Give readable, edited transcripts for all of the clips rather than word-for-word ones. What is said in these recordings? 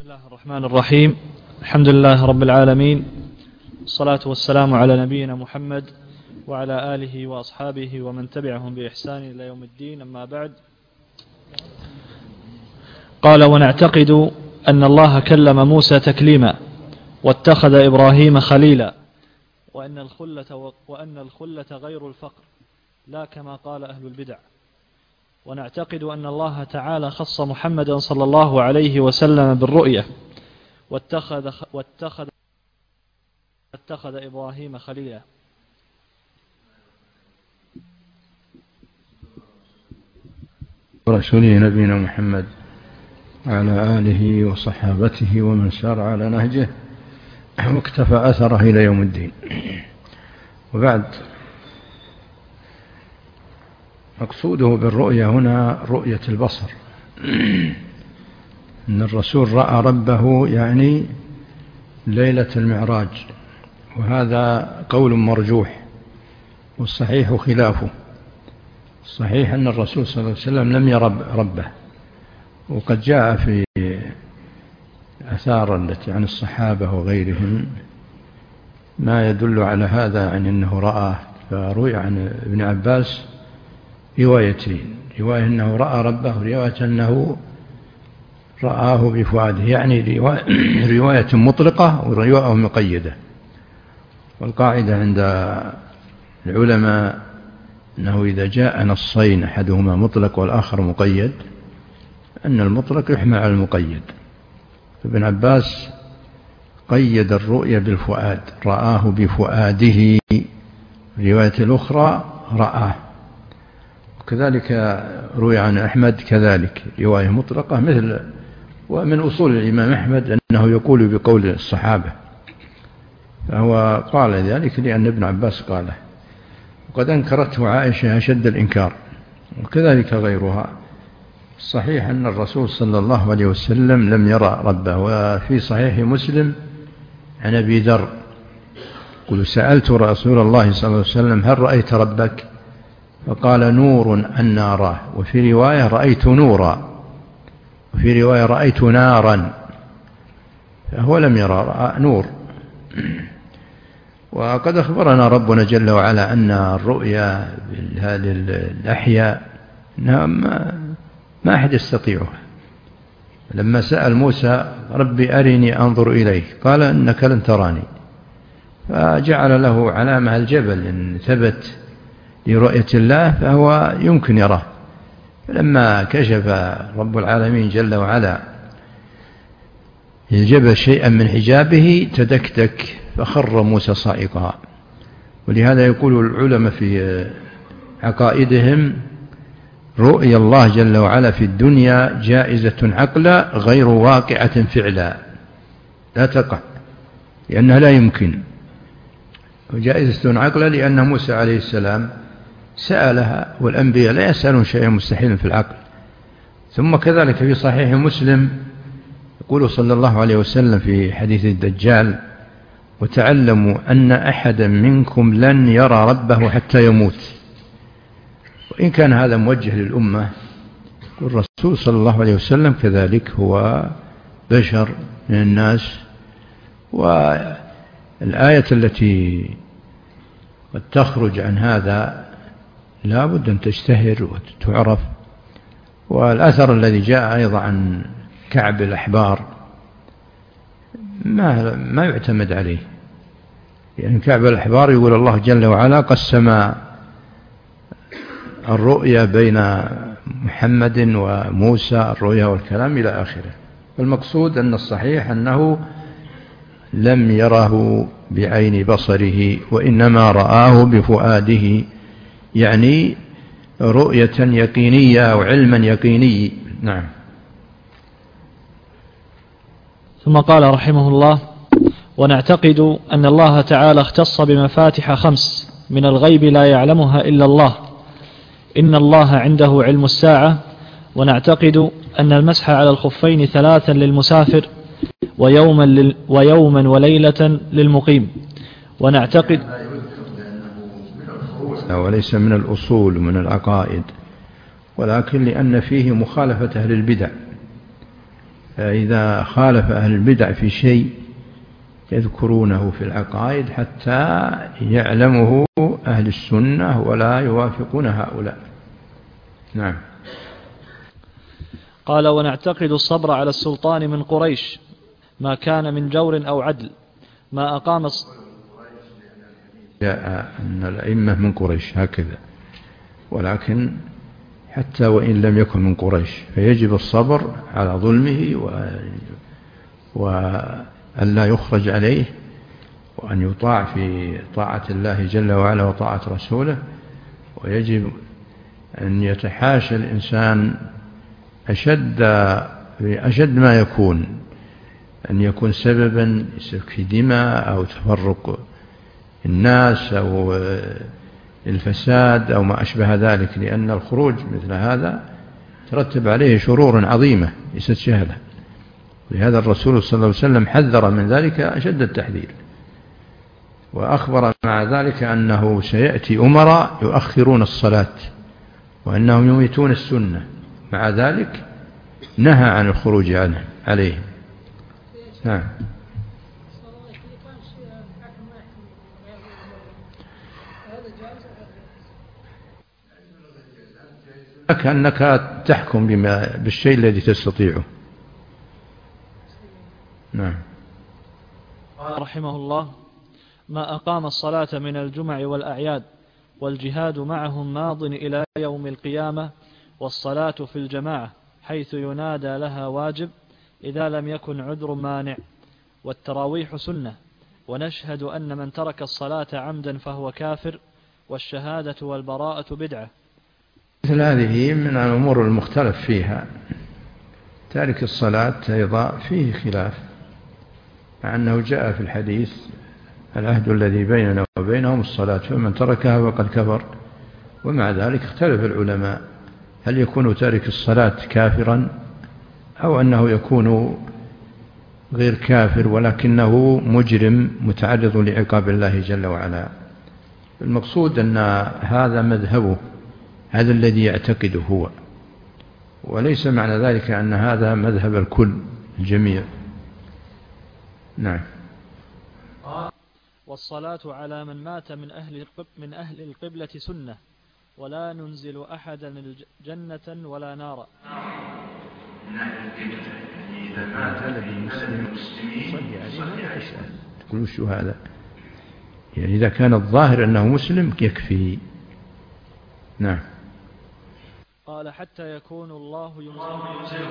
الله الرحمن الرحيم. الحمد لله رب العالمين، الصلاة والسلام على نبينا محمد وعلى آله وأصحابه ومن تبعهم بإحسان إلى يوم الدين. أما بعد، قال: ونعتقد أن الله كلم موسى تكليما واتخذ إبراهيم خليلا، وأن الخلة غير الفقر لا كما قال أهل البدع. ونعتقد أن الله تعالى خص محمدا صلى الله عليه وسلم بالرؤية واتخذ إبراهيم خليلا. رسوله نبينا محمد وعلى آله وصحابته ومن سار على نهجه واكتفى أثره إلى يوم الدين. وبعد، مقصوده بالرؤية هنا رؤية البصر، أن الرسول رأى ربه يعني ليلة المعراج، وهذا قول مرجوح، والصحيح خلافه. الصحيح أن الرسول صلى الله عليه وسلم لم يرى ربه، وقد جاء في آثار التي عن الصحابة وغيرهم ما يدل على هذا، عن أنه رأى. فروي عن ابن عباس روايتين: رواية أنه رأى ربه، ورواية أنه رآه بفؤاده، يعني رواية مطلقة ورواية مقيدة. والقاعدة عند العلماء أنه إذا جاء نصين أحدهما مطلق والآخر مقيد، أن المطلق يحمل على المقيد. ابن عباس قيد الرؤية بالفؤاد، رآه بفؤاده. الرواية الأخرى رآه. وكذلك روي عن أحمد كذلك رواية مطلقة مثل. ومن أصول الإمام أحمد أنه يقول بقول الصحابة، فهو قال ذلك لأن ابن عباس قاله، وقد أنكرته عائشة أشد الإنكار، وكذلك غيرها. صحيح أن الرسول صلى الله عليه وسلم لم يرى ربه. وفي صحيح مسلم عن أبي ذر قل: سألت رسول الله صلى الله عليه وسلم: هل رأيت ربك؟ فقال: نور أنا أراه. وفي رواية: رأيت نورا. وفي رواية: رأيت نارا. فهو لم يرى، رأى نور. وقد أخبرنا ربنا جل وعلا أن الرؤيا بهذه الأحياء ما أحد يستطيعها. لما سأل موسى: ربي أرني أنظر إليك، قال: إنك لن تراني. فجعل له علامة الجبل، إن ثبت لرؤية الله فهو يمكن يراه. فلما كشف رب العالمين جل وعلا الجبل شيئا من حجابه تدكدك، فخر موسى صائقا. ولهذا يقول العلماء في عقائدهم: رؤيا الله جل وعلا في الدنيا جائزة عقلا غير واقعة فعلا، لا تقع لأنها لا يمكن. وجائزة عقلا لأن موسى عليه السلام سألها، والأنبياء لا يسألون شيئا مستحيلا في العقل. ثم كذلك في صحيح مسلم يقول صلى الله عليه وسلم في حديث الدجال: وتعلموا أن أحدا منكم لن يرى ربه حتى يموت. وإن كان هذا موجه للأمة، والرسول صلى الله عليه وسلم كذلك هو بشر من الناس. والآية التي قد تخرج عن هذا لا بد أن تشتهر وتعرف. والأثر الذي جاء أيضا عن كعب الأحبار ما يعتمد عليه، يعني كعب الأحبار يقول الله جل وعلا قسم الرؤيا بين محمد وموسى، الرؤيا والكلام إلى آخره. والمقصود أن الصحيح أنه لم يره بعين بصره، وإنما رآه بفؤاده، يعني رؤية يقينية أو علما يقيني. نعم. ثم قال رحمه الله: ونعتقد أن الله تعالى اختص بمفاتح 5 من الغيب لا يعلمها إلا الله. إن الله عنده علم الساعة. ونعتقد أن المسح على الخفين 3 للمسافر، ويوما وليلة للمقيم. ونعتقد وليس من الأصول من العقائد، ولكن لأن فيه مخالفة أهل البدع، إذا خالف أهل البدع في شيء يذكرونه في العقائد حتى يعلمه أهل السنة ولا يوافقون هؤلاء. نعم. قال: ونعتقد الصبر على السلطان من قريش ما كان من جور أو عدل ما أقام جاء أن الأئمة من قريش هكذا، ولكن حتى وإن لم يكن من قريش فيجب الصبر على ظلمه وأن لا يخرج عليه، وأن يطاع في طاعة الله جل وعلا وطاعة رسوله. ويجب أن يتحاشى الإنسان أشد ما يكون، أن يكون سببا لسفك دماء أو تفرق الناس أو الفساد أو ما أشبه ذلك، لأن الخروج مثل هذا ترتب عليه شرور عظيمة ليست سهلة. لهذا الرسول صلى الله عليه وسلم حذر من ذلك أشد التحذير، وأخبر مع ذلك أنه سيأتي أمراء يؤخرون الصلاة وأنهم يميتون السنة، مع ذلك نهى عن الخروج عليهم. نعم. كأنك تحكم بالشيء الذي تستطيعه. نعم. رحمه الله: ما أقام الصلاة من الجمع والأعياد والجهاد معهم ماض إلى يوم القيامة، والصلاة في الجماعة حيث ينادى لها واجب إذا لم يكن عذر مانع، والتراويح سنة، ونشهد أن من ترك الصلاة عمدا فهو كافر، والشهادة والبراءة بدعة. مثل هذه من الأمور المختلف فيها. تارك الصلاة أيضا فيه خلاف، مع أنه جاء في الحديث: العهد الذي بيننا وبينهم الصلاة فمن تركها فقد كفر. ومع ذلك اختلف العلماء هل يكون تارك الصلاة كافرا أو أنه يكون غير كافر ولكنه مجرم متعرض لعقاب الله جل وعلا. المقصود أن هذا مذهبه، هذا الذي يعتقده هو، وليس معنى ذلك أن هذا مذهب الكل الجميع. نعم. والصلاة على من مات من أهل القبلة سنة، ولا ننزل أحدا جنة ولا نارا. من أهل القبلة يعني إذا مات المسلمين صلي عليه ولا تسأل تقول شو هذا، يعني إذا كان الظاهر أنه مسلم يكفي. نعم. قال: حتى يكون الله ينزله،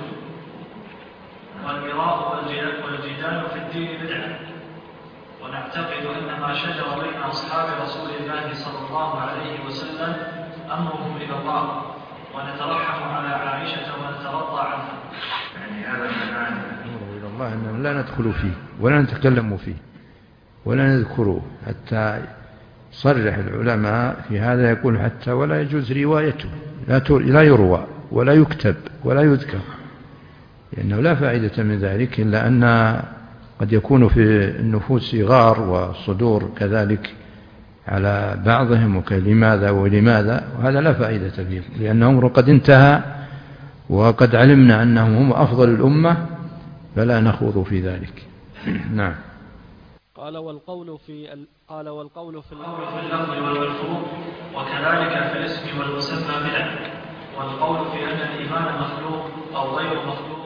والمراء والجدال في الدين بدعة، ونعتقد أن ما شجر بين أصحاب رسول الله صلى الله عليه وسلم أمرهم إلى الله، ونترحم على عائشة ونترضى عنها. يعني هذا معنى أمره إلى الله أنه لا ندخل فيه ولا نتكلم فيه ولا نذكره، حتى صرح العلماء في هذا، يقول حتى ولا يجوز روايته، لا يروى ولا يكتب ولا يذكر، لأنه لا فائدة من ذلك، إلا أن قد يكون في النفوس غار والصدور كذلك على بعضهم لماذا ولماذا، وهذا لا فائدة فيه، لأن أمره قد انتهى وقد علمنا أنهم هم أفضل الأمة، فلا نخوض في ذلك. نعم. قال: والقول في اللفظ والملفوظ، وكذلك في الاسم والمسمى بدعة، والقول في أن الإيمان مخلوق أو غير مخلوق.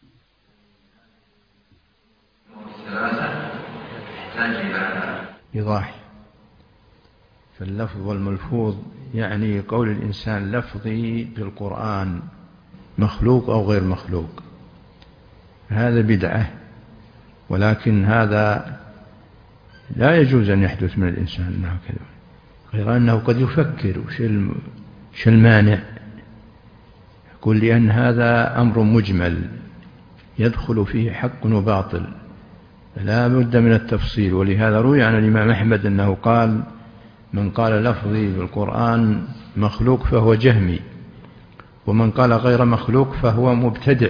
ثلاثة تحتاج إلى إيضاح. فاللفظ والملفوظ يعني قول الإنسان لفظي بالقرآن مخلوق أو غير مخلوق، هذا بدعة، ولكن هذا لا يجوز أن يحدث من الإنسان أنه كذا، غير أنه قد يفكر وش المانع، يقول لأن هذا أمر مجمل يدخل فيه حق وباطل، لا بد من التفصيل. ولهذا روي عن الإمام أحمد أنه قال: من قال لفظي بالقرآن مخلوق فهو جهمي، ومن قال غير مخلوق فهو مبتدع.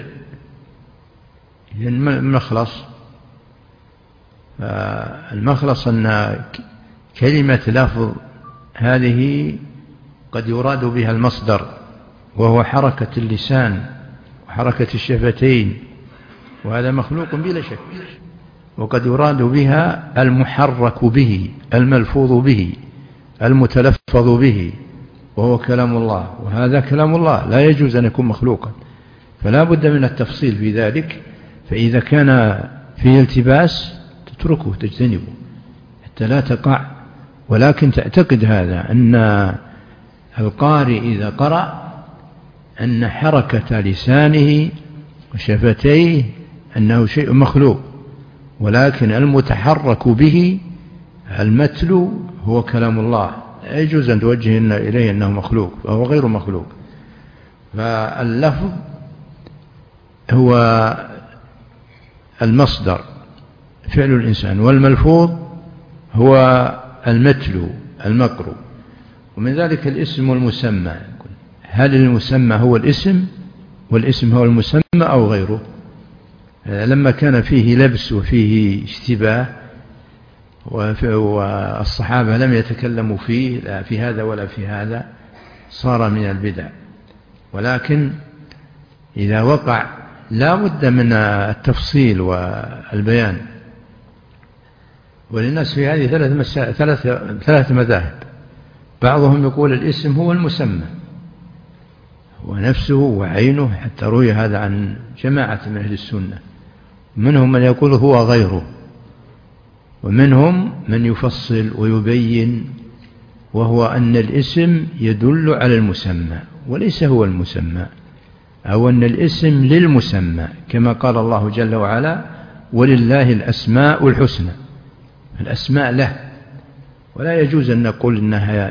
المخلص أن كلمة لفظ هذه قد يراد بها المصدر، وهو حركة اللسان وحركة الشفتين وهذا مخلوق بلا شك. وقد يراد بها المحرك به، الملفوظ به، المتلفظ به، وهو كلام الله، وهذا كلام الله لا يجوز أن يكون مخلوقا، فلا بد من التفصيل في ذلك. فإذا كان فيه التباس تتركه تجتنبه حتى لا تقع، ولكن تعتقد هذا أن القارئ إذا قرأ أن حركة لسانه وشفتيه أنه شيء مخلوق، ولكن المتحرك به المتلو هو كلام الله، لا يجوز أن توجه إليه أنه مخلوق، فهو غير مخلوق. فاللفظ هو المصدر فعل الإنسان، والملفوظ هو المتلو المقروء. ومن ذلك الاسم والمسمى، هل المسمى هو الاسم والاسم هو المسمى أو غيره؟ لما كان فيه لبس وفيه اشتباه والصحابة لم يتكلموا فيه لا في هذا ولا في هذا صار من البدع. ولكن إذا وقع لا بد من التفصيل والبيان. وللناس في هذه ثلاث مذاهب. بعضهم يقول الاسم هو المسمى ونفسه وعينه، حتى روي هذا عن جماعة من أهل السنة. منهم من يقول هو غيره، ومنهم من يفصل ويبين، وهو أن الاسم يدل على المسمى وليس هو المسمى، أو أن الاسم للمسمى، كما قال الله جل وعلا ولله الأسماء الحسنى. الأسماء له، ولا يجوز أن نقول إنها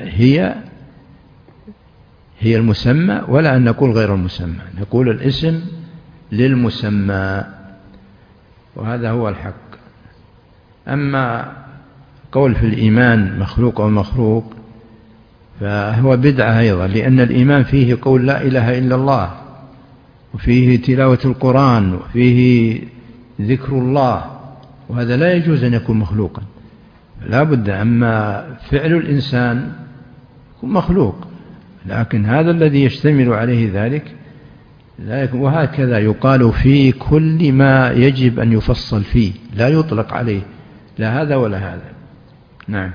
هي المسمى، ولا أن نقول غير المسمى، نقول الاسم للمسمى، وهذا هو الحق. أما قول في الإيمان مخلوق أو مخلوق فهو بدعة أيضا، لأن الإيمان فيه قول لا إله إلا الله، وفيه تلاوة القرآن، وفيه ذكر الله، وهذا لا يجوز أن يكون مخلوقا، لا بد. أما فعل الإنسان يكون مخلوق، لكن هذا الذي يشتمل عليه ذلك لا يكون. وهكذا يقال في كل ما يجب أن يفصل فيه، لا يطلق عليه لا هذا ولا هذا. نعم.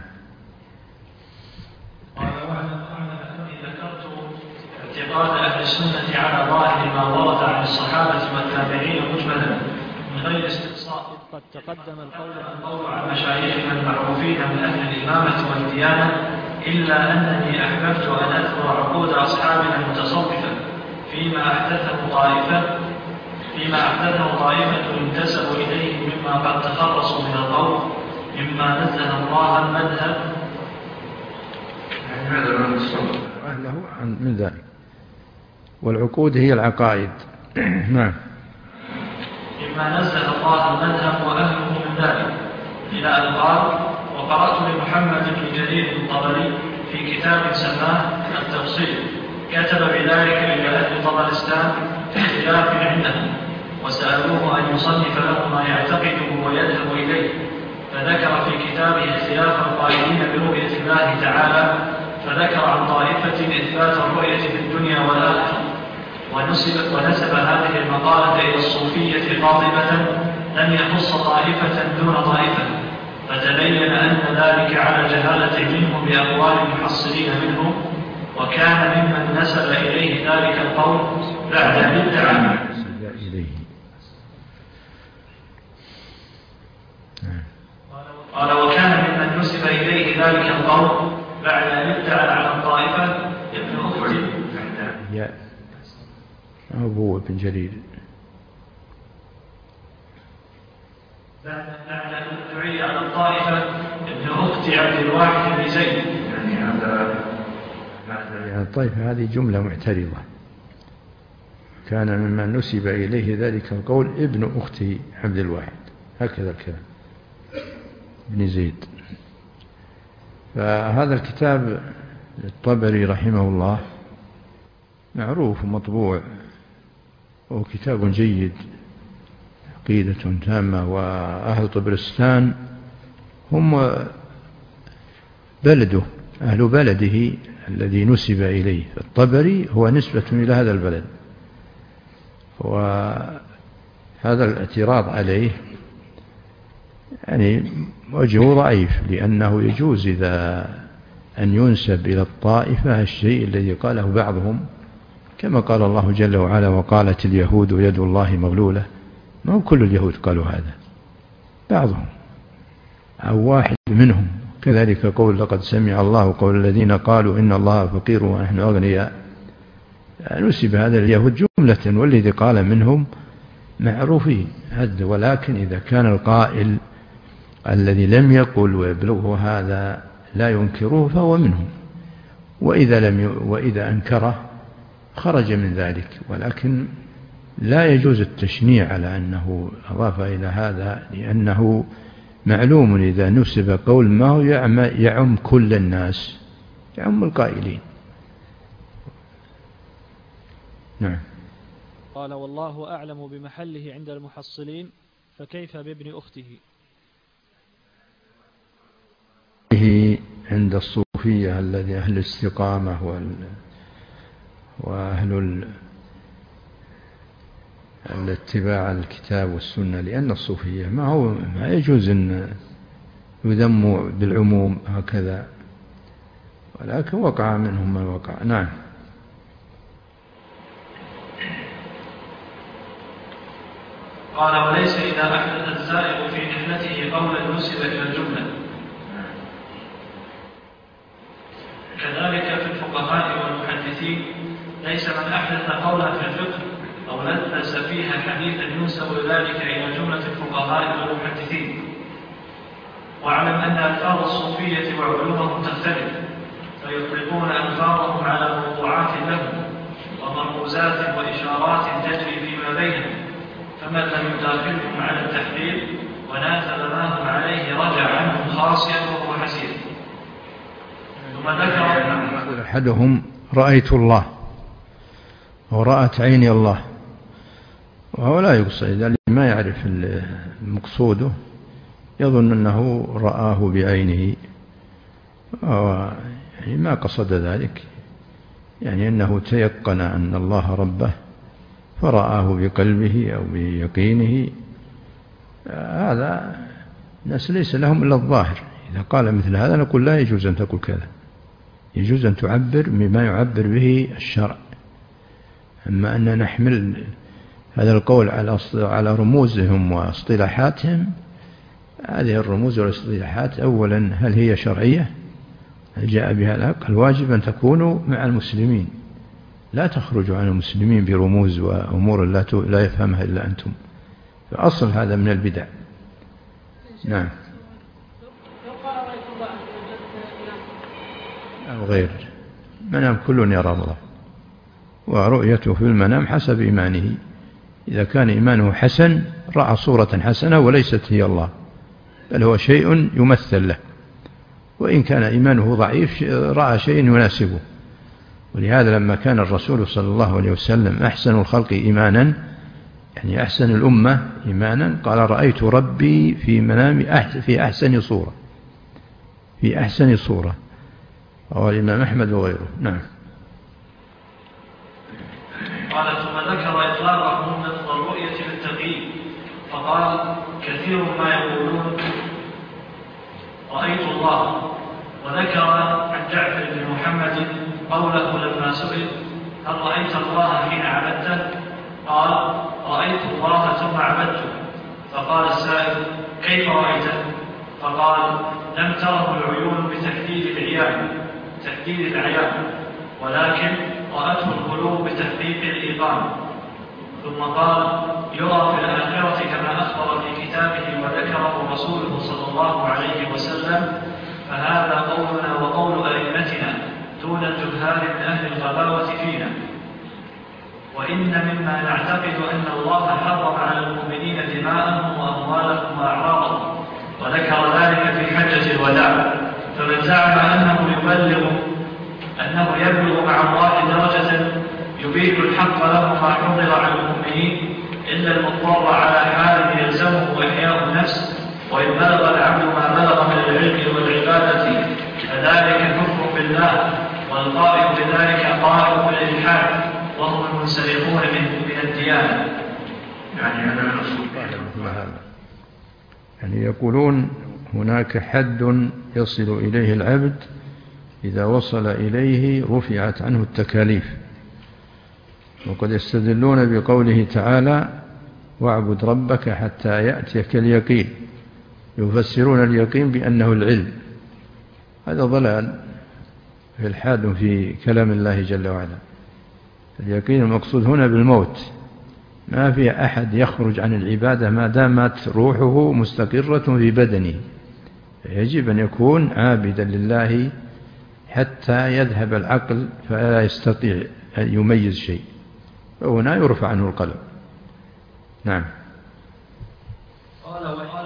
ذكرت اعتقاد أهل السنة على ظاهر ما ورد عن الصحابة والتابعين مجملا من غير استقصاء. قد تقدم القول عن مشايخنا المعروفين من أهل الإمامة والديانة، إلا أنني أحببت أن أذكر عقود أصحابنا المتصوفة فيما أحدثه طائفة انتسبوا إليه مما قد تخلصوا من القول مما نزه الله المذهب أهله من ذلك. والعقود هي العقائد. نعم. مما نزه الله المذهب وأهله من ذلك، إلى أن قال: وقرأت لمحمد بن جرير الطبري في كتاب سماه التفصيل، كتب بذلك إلى أهل طبرستان اختلاف عندهم، وسألوه أن يصنف له ما يعتقده ويذهب إليه، فذكر في كتابه اختلاف القائلين برؤية الله تعالى، فذكر عن طائفة إثبات الرؤية في الدنيا والآخرة، ونسب هذه المقالة إلى الصوفية قاطبة لم يخص طائفة دون طائفة، فتبين أن ذلك على جهالة منه بأقوال المحصلين منه، وكان ممن نسب إليه ذلك القول بعد أن ادعى قال: وكان ممن نسب إليه ذلك القول بعد أن ادعى على الطائفة ابن أختي أبو بن جرير، بعد أن ادعي على الطائفة ابن أختي عبد الواحد بن زيد. يعني الطائفة هذه جملة معترضة. كان ممن نسب إليه ذلك القول ابن أختي عبد الواحد، هكذا الكلام ابن زيد. فهذا الكتاب الطبري رحمه الله معروف ومطبوع، وهو كتاب جيد، عقيدة تامة. وأهل طبرستان هم بلده، أهل بلده الذي نسب إليه. الطبري هو نسبة إلى هذا البلد، هذا الاعتراض عليه يعني وجهه ضعيف، لأنه يجوز إذا أن ينسب إلى الطائفة الشيء الذي قاله بعضهم، كما قال الله جل وعلا وقالت اليهود يد الله مغلولة. ما هو كل اليهود قالوا هذا، بعضهم أو واحد منهم. كذلك قول لقد سمع الله قول الذين قالوا إن الله فقير ونحن أغنياء، نسب هذا اليهود جملة، والذي قال منهم معروفين. ولكن إذا كان القائل الذي لم يقل ويبلغه هذا لا ينكره فهو منهم، وإذا أنكره خرج من ذلك. ولكن لا يجوز التشنيع على أنه أضاف إلى هذا، لأنه معلوم إذا نسب قول ما هو يعم كل الناس، يعم القائلين. نعم. قال والله أعلم بمحله عند المحصلين، فكيف بابن أخته؟ عند الصوفية الذي أهل الاستقامة وأهل الاتباع الكتاب والسنة، لأن الصوفية ما يجوز أن يذموا بالعموم هكذا، ولكن وقع منهم ما وقع. نعم. قال وليس إذا أحدث الزائر في نحلته قولا نسب إلى الجملة. كذلك في الفقهاء والمحدثين ليس من أحدث قولا في الفقه أو لبس فيها حديثا ينسب ذلك إلى جملة الفقهاء والمحدثين. واعلم أن ألفاظ الصوفية وعلومهم تختلف، فيطلقون ألفاظهم على موضوعات لهم ومرموزات وإشارات تجري فيما بينهم، فمن لم يداخلهم على التحليل وناسب ما هم عليه رجع عنهم خاصيا وهو حسير. ثم ذكر أحدهم رأيت الله ورأت عيني الله، وهو لا يقصد، لأنه ما يعرف المقصود يظن أنه رآه بعينه، يعني ما قصد ذلك، يعني أنه تيقن أن الله ربه فرآه بقلبه أو بيقينه. هذا الناس ليس لهم إلا الظاهر. إذا قال مثل هذا نقول لا يجوز أن تقول كذا، يجوز أن تعبر بما يعبر به الشرع. أما أن نحمل هذا القول على رموزهم واصطلاحاتهم، هذه الرموز والاصطلاحات أولا هل هي شرعية؟ هل جاء بها الحق؟ الواجب أن تكونوا مع المسلمين، لا تخرجوا عن المسلمين برموز وأمور لا يفهمها إلا أنتم، فأصل هذا من البدع. نعم. أو غير منام كل يرى الله، ورؤيته في المنام حسب إيمانه. إذا كان إيمانه حسن رأى صورة حسنة وليست هي الله، بل هو شيء يمثل له. وإن كان إيمانه ضعيف رأى شيء يناسبه. ولهذا لما كان الرسول صلى الله عليه وسلم أحسن الخلق إيمانا، يعني أحسن الأمة إيمانا، قال رأيت ربي في منامي في أحسن صورة، في أحسن صورة. رواه الإمام أحمد وغيره. نعم. قال ثم ذكر إطلاقهم لفظ الرؤية بالتقييد، فقال كثير ما يقولون رأيت الله. وذكر عن جعفر بن محمد قوله لما سئل هل رأيت الله حين عبدته؟ قال رأيت الله ثم عبدته. فقال السائل كيف رأيته؟ فقال لم تره العيون بتحديد العيان، ولكن رأته القلوب بتحقيق الإيقان. ثم قال يرى في الآخرة كما أخبر في كتابه وذكره رسوله صلى الله عليه وسلم، فهذا قولنا وقول أئمتنا دون الجهال من أهل الغباوة فينا. وإن مما نعتقد أن الله حرم على المؤمنين دماءهم وأموالهم وأعراضهم، وذكر ذلك في حجة الوداع. فمن زعم أنه يبلغ مع الله درجة يبيح الحق له ما حضر على المؤمنين إلا المضطر على حال يلزمه إحياء النفس، وإن بلغ العبد ما بلغ من العلم والعبادة فذلك كفر بالله، والقائل بذلك قائل بالإلحاد، وهم المنسلخون من الديانة. يعني يقولون هناك حد يصل إليه العبد إذا وصل إليه رفعت عنه التكاليف، وقد يستدلون بقوله تعالى واعبد ربك حتى يأتيك اليقين، يفسرون اليقين بأنه العلم. هذا ضلال في الحاد في كلام الله جل وعلا. اليقين المقصود هنا بالموت، ما في أحد يخرج عن العبادة ما دامت روحه مستقرة في بدنه، يجب أن يكون عابدا لله حتى يذهب العقل فلا يستطيع أن يميز شيء، فهنا يرفع عنه القلم. نعم. قال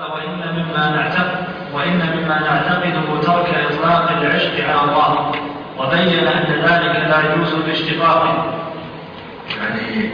وإن مما نعتقده ترك إطلاق العشق على الله، وبين أن ذلك لا يجوز باشتقاقه. يعني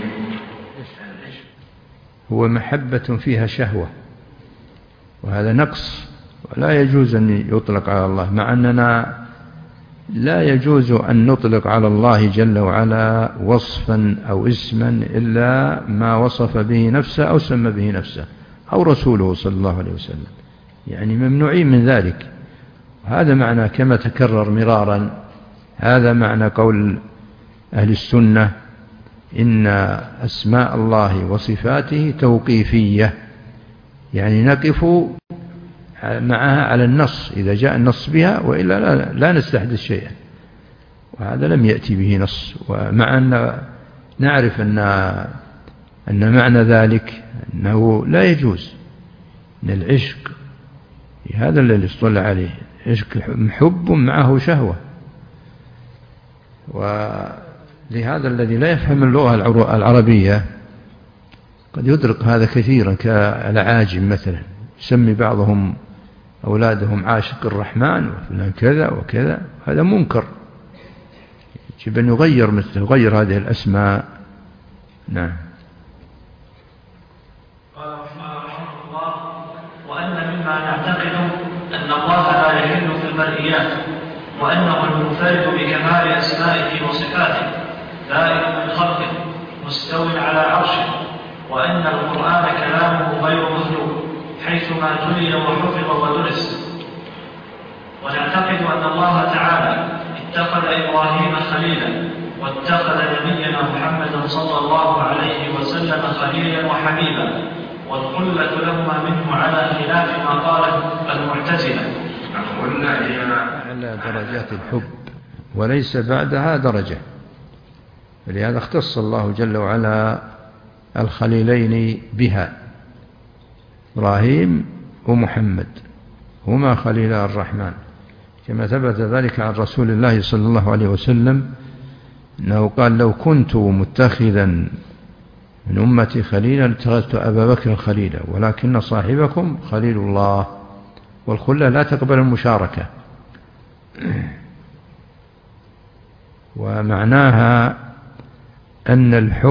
هو محبة فيها شهوة، وهذا نقص، ولا يجوز أن يطلق على الله، مع أننا لا يجوز أن نطلق على الله جل وعلا وصفا أو اسما إلا ما وصف به نفسه أو سمى به نفسه أو رسوله صلى الله عليه وسلم، يعني ممنوعين من ذلك. هذا معنى كما تكرر مرارا، هذا معنى قول أهل السنة إن أسماء الله وصفاته توقيفية، يعني نقف معها على النص إذا جاء النص بها، وإلا لا نستحدث شيئا، وهذا لم يأتي به نص. ومع أن نعرف أن معنى ذلك أنه لا يجوز أن العشق هذا الذي اصطلع عليه عشق محب معه شهوة. ولهذا الذي لا يفهم اللغة العربية قد يدرك هذا كثيرا، كالعاجم مثلا يسمي بعضهم أولادهم عاشق الرحمن وفلان كذا وكذا، هذا منكر، يجب أن يغير هذه الأسماء. نعم. قال رحمه الله وأن مما نعتقد أن الله لا يحل في المرئيات، وأنه المنفرد بكمال أسمائه وصفاته، دائم من خلقه، مستو على عرشه، وأن القرآن كلامه غير مخلوق حيثما تلي وحفظ ودرس. ونعتقد أن الله تعالى اتخذ إبراهيم خليلا، واتخذ نبينا محمدا صلى الله عليه وسلم خليلا وحبيبا، والخلة لهما منه على خلاف ما قاله المعتزلة. الخلة هي على درجات الحب وليس بعدها درجة، فلهذا اختص الله جل وعلا الخليلين بها، إبراهيم ومحمد هما خليلا الرحمن، كما ثبت ذلك عن رسول الله صلى الله عليه وسلم أنه قال لو كنت متخذا من أمتي خليلا اتخذت أبا بكر خليلا، ولكن صاحبكم خليل الله. والخلة لا تقبل المشاركة، ومعناها أن الحب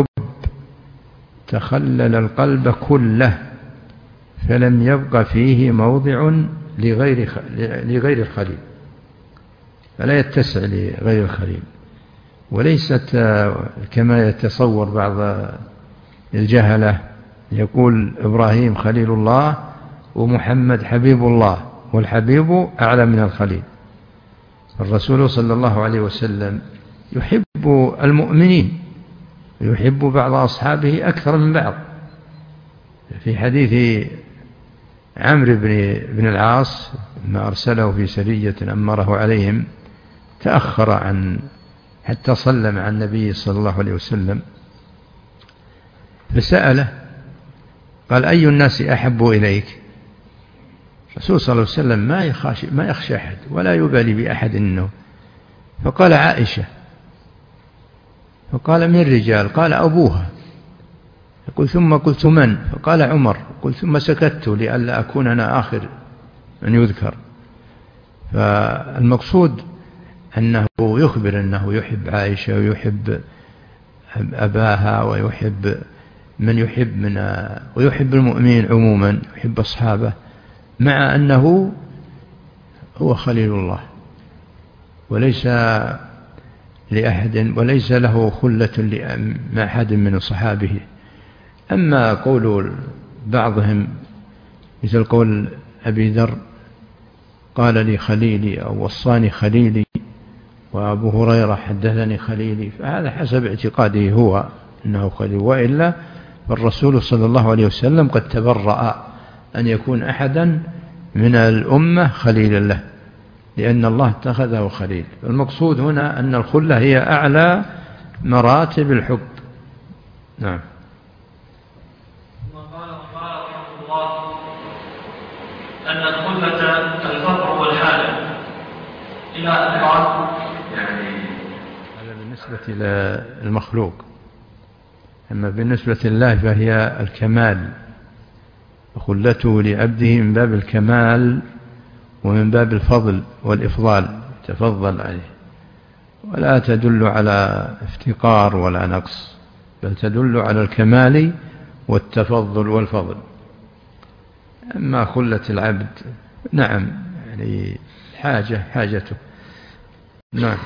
تخلل القلب كله، فلم يبق فيه موضع لغير الخليل، فلا يتسع لغير الخليل. وليست كما يتصور بعض الجهلة، يقول إبراهيم خليل الله ومحمد حبيب الله، والحبيب أعلى من الخليل. الرسول صلى الله عليه وسلم يحب المؤمنين، يحب بعض أصحابه أكثر من بعض. في حديث عمرو بن العاص ما أرسله في سرية أمره عليهم، تأخر عن حتى صلى مع النبي صلى الله عليه وسلم، فسأله قال أي الناس أحب إليك؟ الرسول صلى الله عليه وسلم ما يخشى أحد ولا يبالي بأحد منه، فقال عائشة، فقال من الرجال؟ قال أبوها. يقول ثم قلت من؟ فقال عمر. قلت ثم سكت لئلا أكون أنا آخر من يذكر. فالمقصود أنه يخبر أنه يحب عائشة ويحب أباها ويحب من يحب ويحب المؤمنين عموما، يحب أصحابه، مع أنه هو خليل الله وليس لأحد وليس له خلة مع أحد من صحابه، أما قول بعضهم مثل قول أبي ذر قال لي خليلي أو وصاني خليلي، وأبو هريرة حدثني خليلي، فهذا حسب اعتقاده هو أنه خليل، وإلا فالرسول صلى الله عليه وسلم قد تبرأ أن يكون أحدا من الأمة خليلا له، لأن الله اتخذه خليل. المقصود هنا أن الخلة هي أعلى مراتب الحب. نعم. وقال رحمه الله أن الخلة الفقر والحاجة إلى أن قال يعني هذا بالنسبة للمخلوق، أما بالنسبة لله فهي الكمال، وخلته لعبده من باب الكمال ومن باب الفضل والإفضال، تفضل عليه، ولا تدل على افتقار ولا نقص، بل تدل على الكمال والتفضل والفضل. أما خلة العبد نعم يعني حاجته. نعم.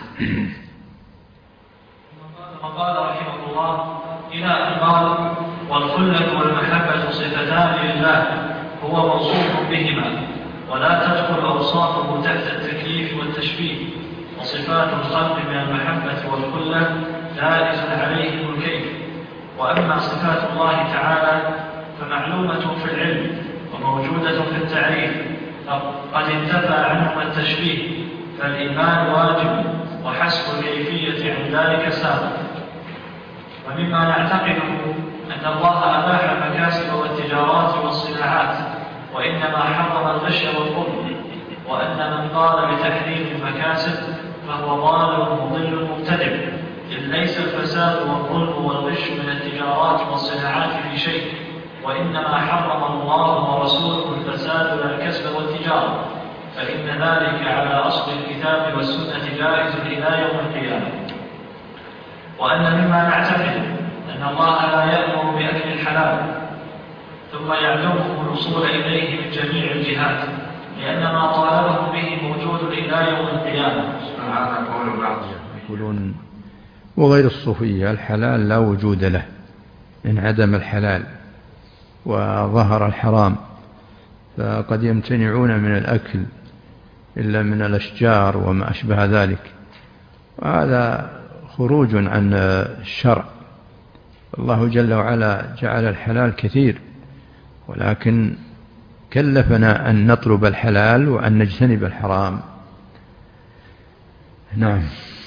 وقال رحمه الله إلى أن قال والخلة والمحبة صفتان لله هو موصوف بهما، ولا تدخل أوصافه تحت التكليف والتشبيه، وصفات الخلق من المحبة والخلة جائز عليهم الكيف. وأما صفات الله تعالى فمعلومة في العلم وموجودة في التعريف، فقد انتفى عنهما التشبيه، فالإيمان واجب وحسب الكيفية عن ذلك سابق. ومما نعتقده أن الله أباح المكاسب والتجارات والصناعات، وإنما حرم الغش والظلم، وأن من قال بتحريم المكاسب فهو ضال مضل مبتدع، إذ ليس الفساد والظلم والغش من التجارات والصناعات في شيء، وإنما حرم الله ورسوله الفساد لا الكسب والتجارة، فإن ذلك على أصل الكتاب والسنة جائز إلى يوم القيامة. وأن مما نعتقد أن الله لا يأمر بأكل الحلال ثم يعلمه الوصول إليه من جميع الجهات، لأن ما طالبه به موجود إلى يوم القيامة. هذا قول بعض يقولون وغير الصوفية الحلال لا وجود له، إن عدم الحلال وظهر الحرام فقد يمتنعون من الأكل إلا من الأشجار وما أشبه ذلك، وهذا خروج عن الشرع. الله جل وعلا جعل الحلال كثير، ولكن كلفنا أن نطلب الحلال وأن نجتنب الحرام. نعم.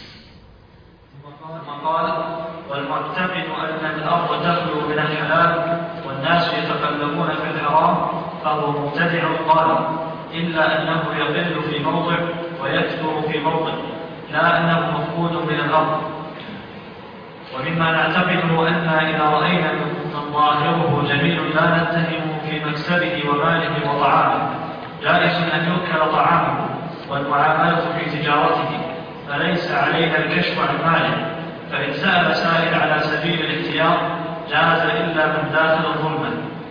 وقال والمعتقد أن الأرض تخلو من الحلال والناس يتقلبون في الحرام فهو مبتدع قال، إلا أنه يقل في موضع ويكثر في موضع، لا أنه مفقود من الأرض. ومما نعتقده أن إذا رأينا من ظاهره جميل لا نتهمه في مكسبه وماله وطعامه، جائز أن يؤكل طعامه والمعاملة في تجارته، فليس علينا الكشف عن ماله، فإن سأل سائل على سبيل الاحتياط جاز إلا من داخل ظلما.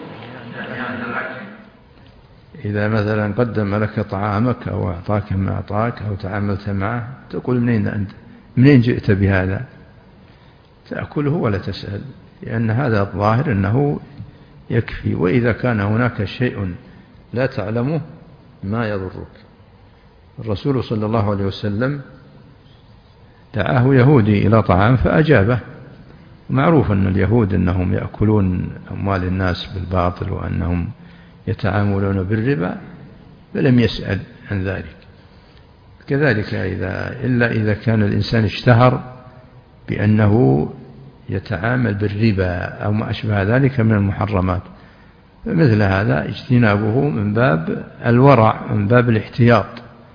إذا مثلا قدم لك طعامك أو أعطاك ما أعطاك أو تعاملت معه تقول منين أنت، منين جئت بهذا، تأكله ولا تسأل، لأن هذا الظاهر أنه يكفي. وإذا كان هناك شيء لا تعلمه ما يضرك. الرسول صلى الله عليه وسلم دعاه يهودي إلى طعام فأجابه، معروف أن اليهود أنهم يأكلون أموال الناس بالباطل وأنهم يتعاملون بالربا، فلم يسأل عن ذلك. كذلك إلا إذا كان الإنسان اشتهر بأنه يتعامل بالربا أو ما أشبه ذلك من المحرمات، فمثل هذا اجتنابه من باب الورع من باب الاحتياط.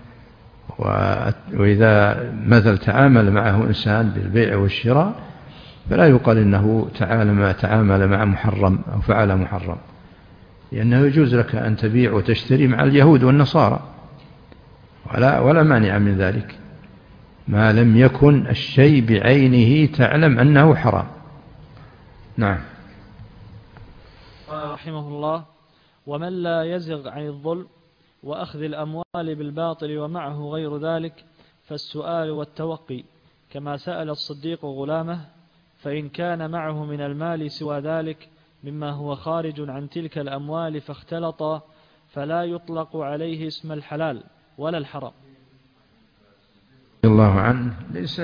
وإذا مثل تعامل معه إنسان بالبيع والشراء فلا يقال إنه تعامل مع محرم أو فعل محرم، لأنه يجوز لك أن تبيع وتشتري مع اليهود والنصارى ولا مانع من ذلك، ما لم يكن الشيء بعينه تعلم أنه حرام. نعم. قال رحمه الله ومن لا يزغ عن الظلم وأخذ الأموال بالباطل ومعه غير ذلك فالسؤال والتوقي، كما سأل الصديق غلامه، فإن كان معه من المال سوى ذلك مما هو خارج عن تلك الأموال فاختلط فلا يطلق عليه اسم الحلال ولا الحرام. الله عنه ليس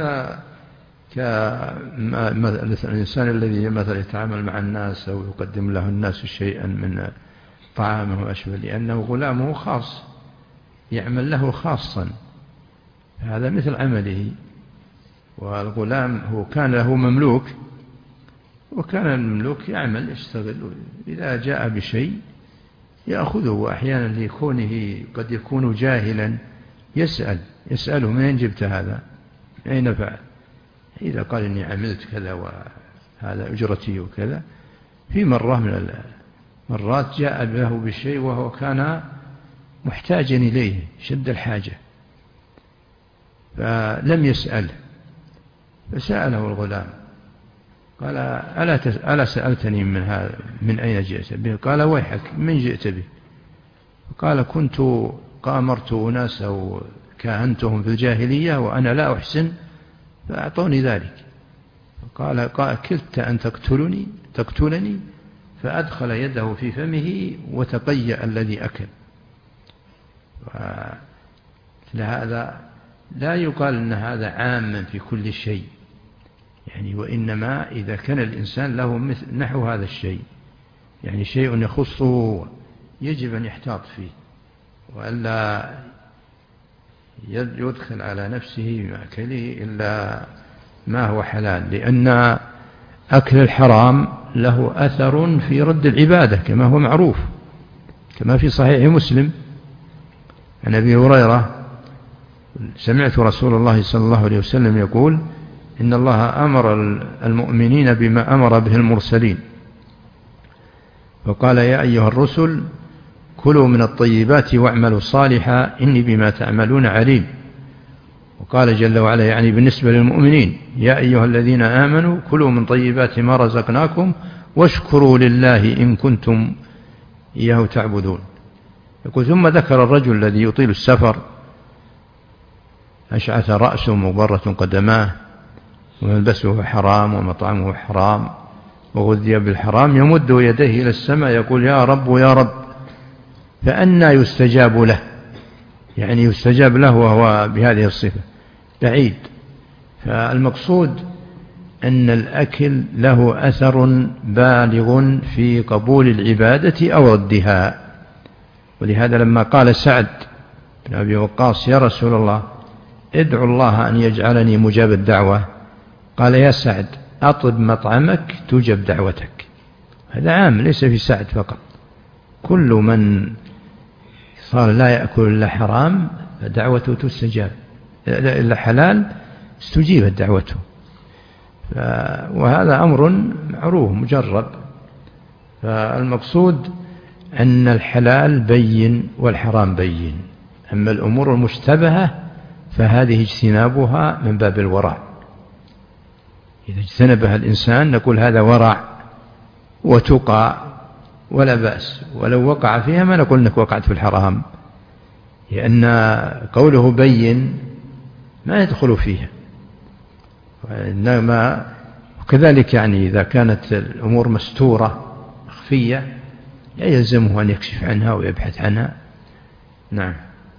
كالإنسان الذي مثلا يتعامل مع الناس أو يقدم له الناس شيئا من طعامه وأشبه، لأنه غلامه خاص يعمل له خاصا، هذا مثل عمله. والغلام هو كان له مملوك، وكان المملوك يعمل يشتغل، إذا جاء بشيء يأخذه، وأحيانا لكونه قد يكون جاهلا يسأله من أين جبت هذا، من أين فعل، إذا قال إني عملت كذا وهذا أجرتي وكذا. في مرة من المرات جاء له بالشيء وهو كان محتاجا إليه شد الحاجة، فلم يسأله، فسأله الغلام قال ألا سألتني من هذا، من أين جئت به؟ قال ويحك، من جئت به؟ قال كنت قامرت أناس أو كاهنتهم في الجاهلية وأنا لا أحسن فأعطوني ذلك. قال كدت أن تقتلني، فأدخل يده في فمه وتقيأ الذي أكل. لهذا لا يقال أن هذا عاما في كل شيء، يعني وإنما إذا كان الإنسان له نحو هذا الشيء، يعني شيء يخصه يجب أن يحتاط فيه، وألا يدخل على نفسه بمأكله إلا ما هو حلال، لأن أكل الحرام له أثر في رد العبادة كما هو معروف، كما في صحيح مسلم عن أبي هريرة سمعت رسول الله صلى الله عليه وسلم يقول إن الله أمر المؤمنين بما أمر به المرسلين، فقال يا أيها الرسل كلوا من الطيبات واعملوا صالحا إني بما تعملون عليم. وقال جل وعلا يعني بالنسبة للمؤمنين يا أيها الذين آمنوا كلوا من طيبات ما رزقناكم واشكروا لله إن كنتم إياه تعبدون. يقول ثم ذكر الرجل الذي يطيل السفر أشعث رأسه مغبرة قدماه وملبسه حرام ومطعمه حرام وغذي بالحرام، يمد يديه إلى السماء يقول يا رب يا رب، فأنى يستجاب له، يعني يستجاب له وهو بهذه الصفة بعيد. فالمقصود أن الأكل له أثر بالغ في قبول العبادة أو ردها. ولهذا لما قال سعد بن أبي وقاص يا رسول الله ادعو الله أن يجعلني مجاب الدعوة، قال يا سعد أطب مطعمك تجب دعوتك. هذا عام ليس في سعد فقط، كل من صار لا يأكل إلا حرام فدعوته تستجاب، إلا حلال استجيبت دعوته. وهذا أمر معروف مجرب. فالمقصود أن الحلال بين والحرام بين، أما الأمور المشتبهة فهذه اجتنابها من باب الورع. إذا اجتنبها الإنسان نقول هذا ورع وتقى ولا بأس، ولو وقع فيها ما نقول أنك وقعت في الحرام، لأن قوله بين ما يدخل فيها. إنما وكذلك يعني إذا كانت الأمور مستورة مخفية لا يلزمه أن يكشف عنها ويبحث عنها. نعم.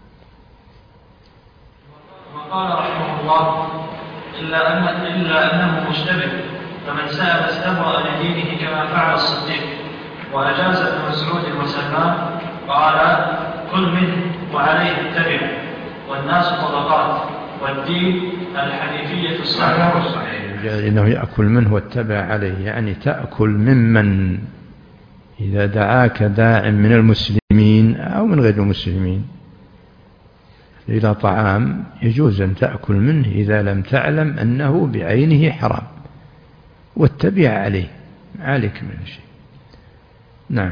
وقال رحمه الله إلا أنه مشتبه، فمن سأل استبرأ لدينه كما فعل الصديق. وأجاز ابن مسعود وسلمان قال كل منه وعليه اتبع، والناس طبقات، والدين الحنيفية الصحيحة. إنه يأكل منه واتبع عليه، يعني تأكل ممن إذا دعاك داع من المسلمين أو من غير المسلمين إلى طعام يجوز أن تأكل منه إذا لم تعلم أنه بعينه حرام، واتبع عليه ما عليك من شيء. نعم.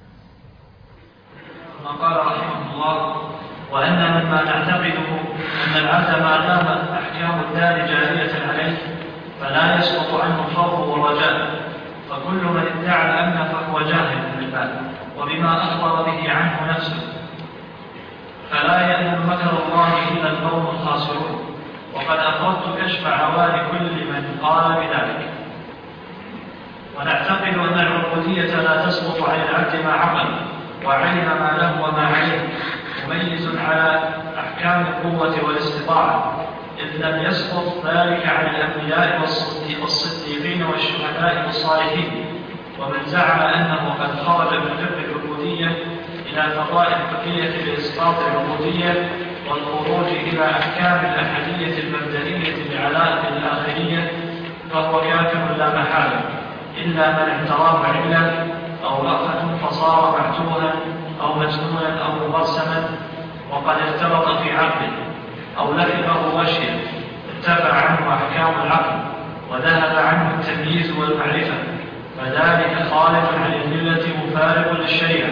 وقال رحمه الله وأن مما نعتقده أن العبد ما دام أحكام الدار جارية عليه فلا يسقط عنه الخوف والرجاء، فكل من ادعى الأمن فهو جاهل بالله وبما أخبر به عنه نفسه، فلا يأمن مكر الله إلا القوم الخاسرون. وقد أخذت كشف عوار كل من قال بذلك. ونعتقد أن العبودية لا تسقط عن العبد ما عقل وعلم ما له وما عليه، مميز على أحكام القوة والاستطاعة، إذ لم يسقط ذلك عن الأنبياء والصديقين والشهداء والصالحين. ومن زعم أنه قد خرج من فقه العبودية إلى فضاء الفقهية بإسقاط العبودية والخروج إلى أحكام الأحدية المبدئية بعلاقة الآخرية فهو كافر لا محالة، إلا من اعتراه علة أو رأفة فصار معتوها أو مجنونا أو مبرسما وقد ارتبط في عقله، أو لحقه وشيا ارتفع عنه أحكام العقل وذهب عنه التمييز والمعرفة، فذلك خارج عن الملة مفارق للشريعة.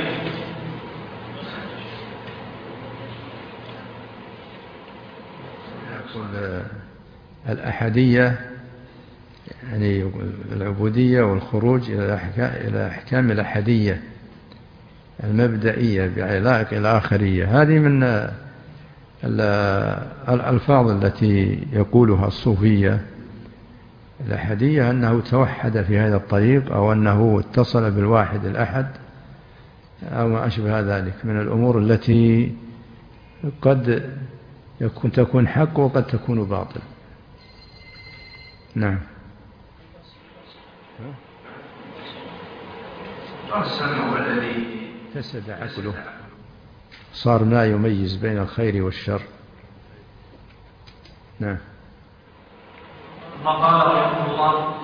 الأحدية يعني العبودية والخروج إلى أحكام الأحدية المبدئية بعلاقة الآخرية، هذه من الألفاظ التي يقولها الصوفية. الأحدية أنه توحد في هذا الطريق، أو أنه اتصل بالواحد الأحد، أو ما أشبه ذلك من الأمور التي قد تكون حق وقد تكون باطل. نعم. السمع الذي فسد عقله، صار لا يميز بين الخير والشر. نعم. ثم قال رحمه الله: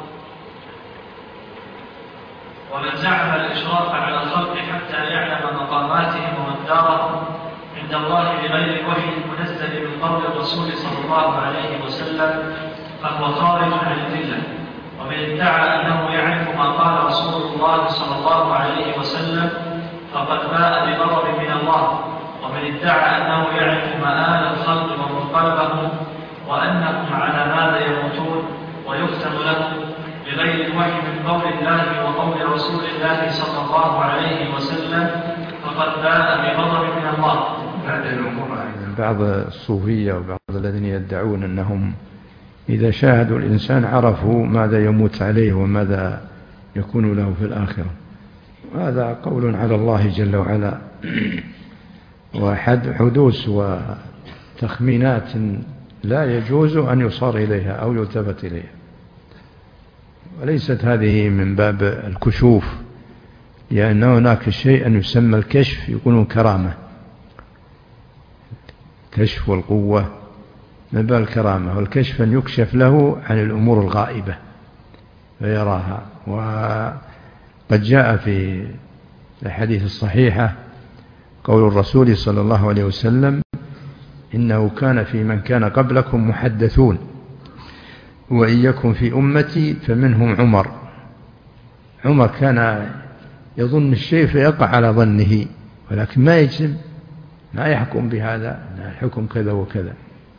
ومن زعم الإشراف على الخلق حتى يعلم مقاماتهم ومقدارهم عند الله بغير الوحي المنزل من قول الرسول صلى الله عليه وسلم فهو خارج عن الملة. ومن ادعى أنه يعرف ما قال رسول الله صلى الله عليه وسلم فقد باء بغضب من الله. ومن ادعى أنه يعرف مآل الخلق ومنقلبهم وأنهم على ماذا يموتون ويختم لهم بغير الوحي من قول الله وقول رسول الله صلى الله عليه وسلم فقد باء بغضب من الله. بعض الصوفية وبعض الذين يدعون أنهم إذا شاهدوا الإنسان عرفوا ماذا يموت عليه وماذا يكون له في الآخرة، هذا قول على الله جل وعلا، وحدوث وتخمينات لا يجوز أن يصار إليها أو يلتفت إليها. وليست هذه من باب الكشوف، لأن هناك شيء يسمى الكشف يكون كرامة، كشف والقوة من باب الكرامة، والكشف أن يكشف له عن الأمور الغائبة فيراها. وقد جاء في الحديث الصحيحة قول الرسول صلى الله عليه وسلم: إنه كان في من كان قبلكم محدثون، وإن يكن في أمتي فمنهم عمر. عمر كان يظن الشيء فيقع على ظنه، ولكن ما يجزم، ما يحكم بهذا الحكم كذا وكذا.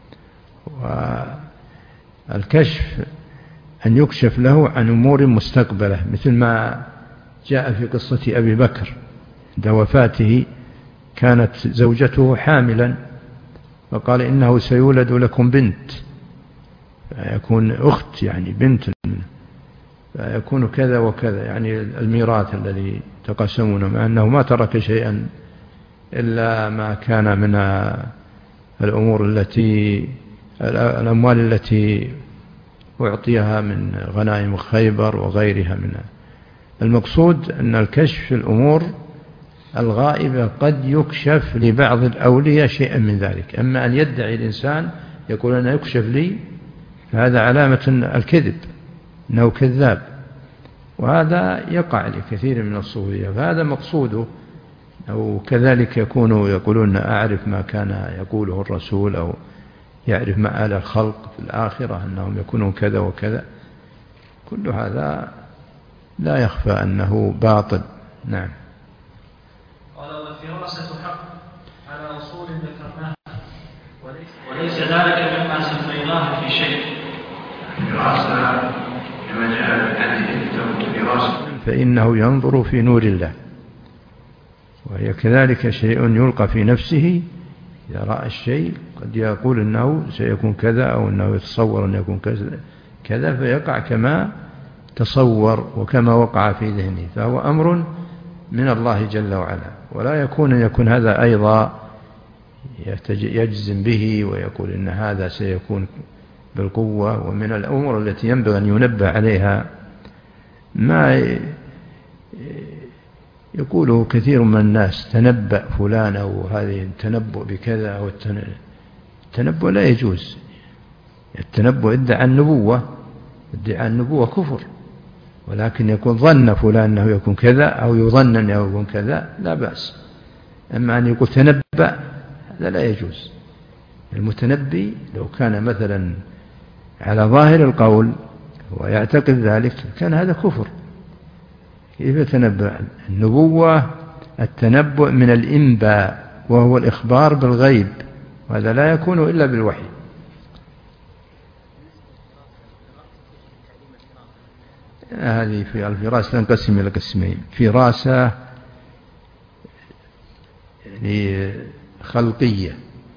والكشف أن يكشف له عن أمور مستقبلة، مثل ما جاء في قصة أبي بكر عند وفاته، كانت زوجته حاملا فقال: إنه سيولد لكم بنت، فيكون أخت يعني بنت، فيكون كذا وكذا، يعني الميراث الذي تقسمونه، مع أنه ما ترك شيئا إلا ما كان من الأمور الأموال التي أعطيها من غنائم خيبر وغيرها منها. المقصود أن الكشف في الأمور الغائبة قد يكشف لبعض الأولياء شيئا من ذلك، أما أن يدعي الإنسان يقول أنا يكشف لي، فهذا علامة الكذب، أنه كذاب، وهذا يقع لكثير من الصوفية، فهذا مقصوده. أو كذلك يقولون أعرف ما كان يقوله الرسول، أو يعرف مآل الخلق في الآخرة أنهم يكونون كذا وكذا، كل هذا لا يخفى أنه باطل. نعم. قال: والفراسة حق على أصول ذكرناها، وليس ذلك مما سميناه في شيء. الفراسة كما جاء في حديث الفراسة فإنه ينظر في نور الله، وهي كذلك شيء يلقى في نفسه، إذا رأى الشيء قد يقول أنه سيكون كذا، أو أنه يتصور أن يكون كذا، فيقع كما تصور وكما وقع في ذهنه، فهو أمر من الله جل وعلا. ولا يكون هذا أيضا يجزم به ويقول إن هذا سيكون بالقوة. ومن الأمور التي ينبغي أن ينبه عليها ما يقوله كثير من الناس: تنبأ فلان، أو هذه التنبؤ بكذا، أو التنبؤ لا يجوز. التنبؤ ادعاء النبوة كفر، ولكن يكون ظن فلان أنه يكون كذا، أو يظن أنه يكون كذا، لا بأس. أما أن يقول تنبأ، هذا لا يجوز. المتنبي لو كان مثلا على ظاهر القول ويعتقد ذلك كان هذا كفر. كيف يتنبأ؟ النبوة التنبؤ من الإنباء، وهو الإخبار بالغيب، وهذا لا يكون إلا بالوحي. هذه في الفراسة تنقسم إلى قسمين: فراسة يعني خلقية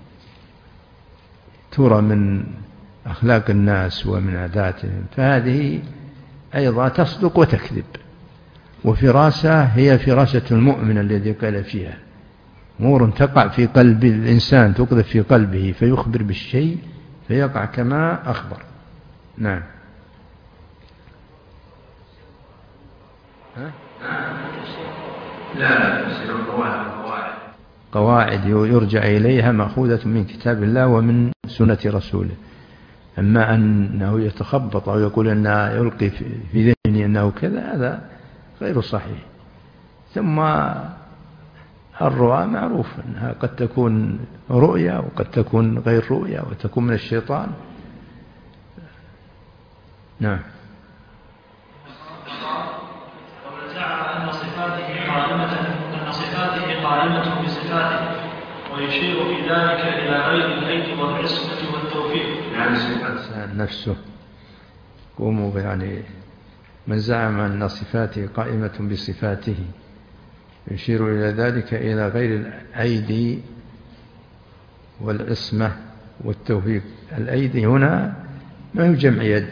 ترى من أخلاق الناس ومن عاداتهم، فهذه أيضا تصدق وتكذب. وفراسة هي فراسة المؤمن الذي قال فيها أمور تقع في قلب الإنسان، تقذف في قلبه فيخبر بالشيء فيقع كما أخبر. نعم. لا قواعد يرجع إليها مأخوذة من كتاب الله ومن سنة رسوله. أما أنه يتخبط أو يقول أنه يلقي في ذهني أنه كذا، هذا غير صحيح. ثم الرؤى معروف أنها قد تكون رؤيا وقد تكون غير رؤيا، وتكون من الشيطان. نعم. ومن زعم أن صفاته قائمة بصفاته، ويشير في ذلك إلى غير الأيد والعصمة والتوفيق، يعني صفات نفسه. قوموا يعني من زعم أن صفاته قائمة بصفاته، يشير إلى ذلك إلى غير الأيدي والعصمة والتوفيق. الأيدي هنا ما هو جمع يد،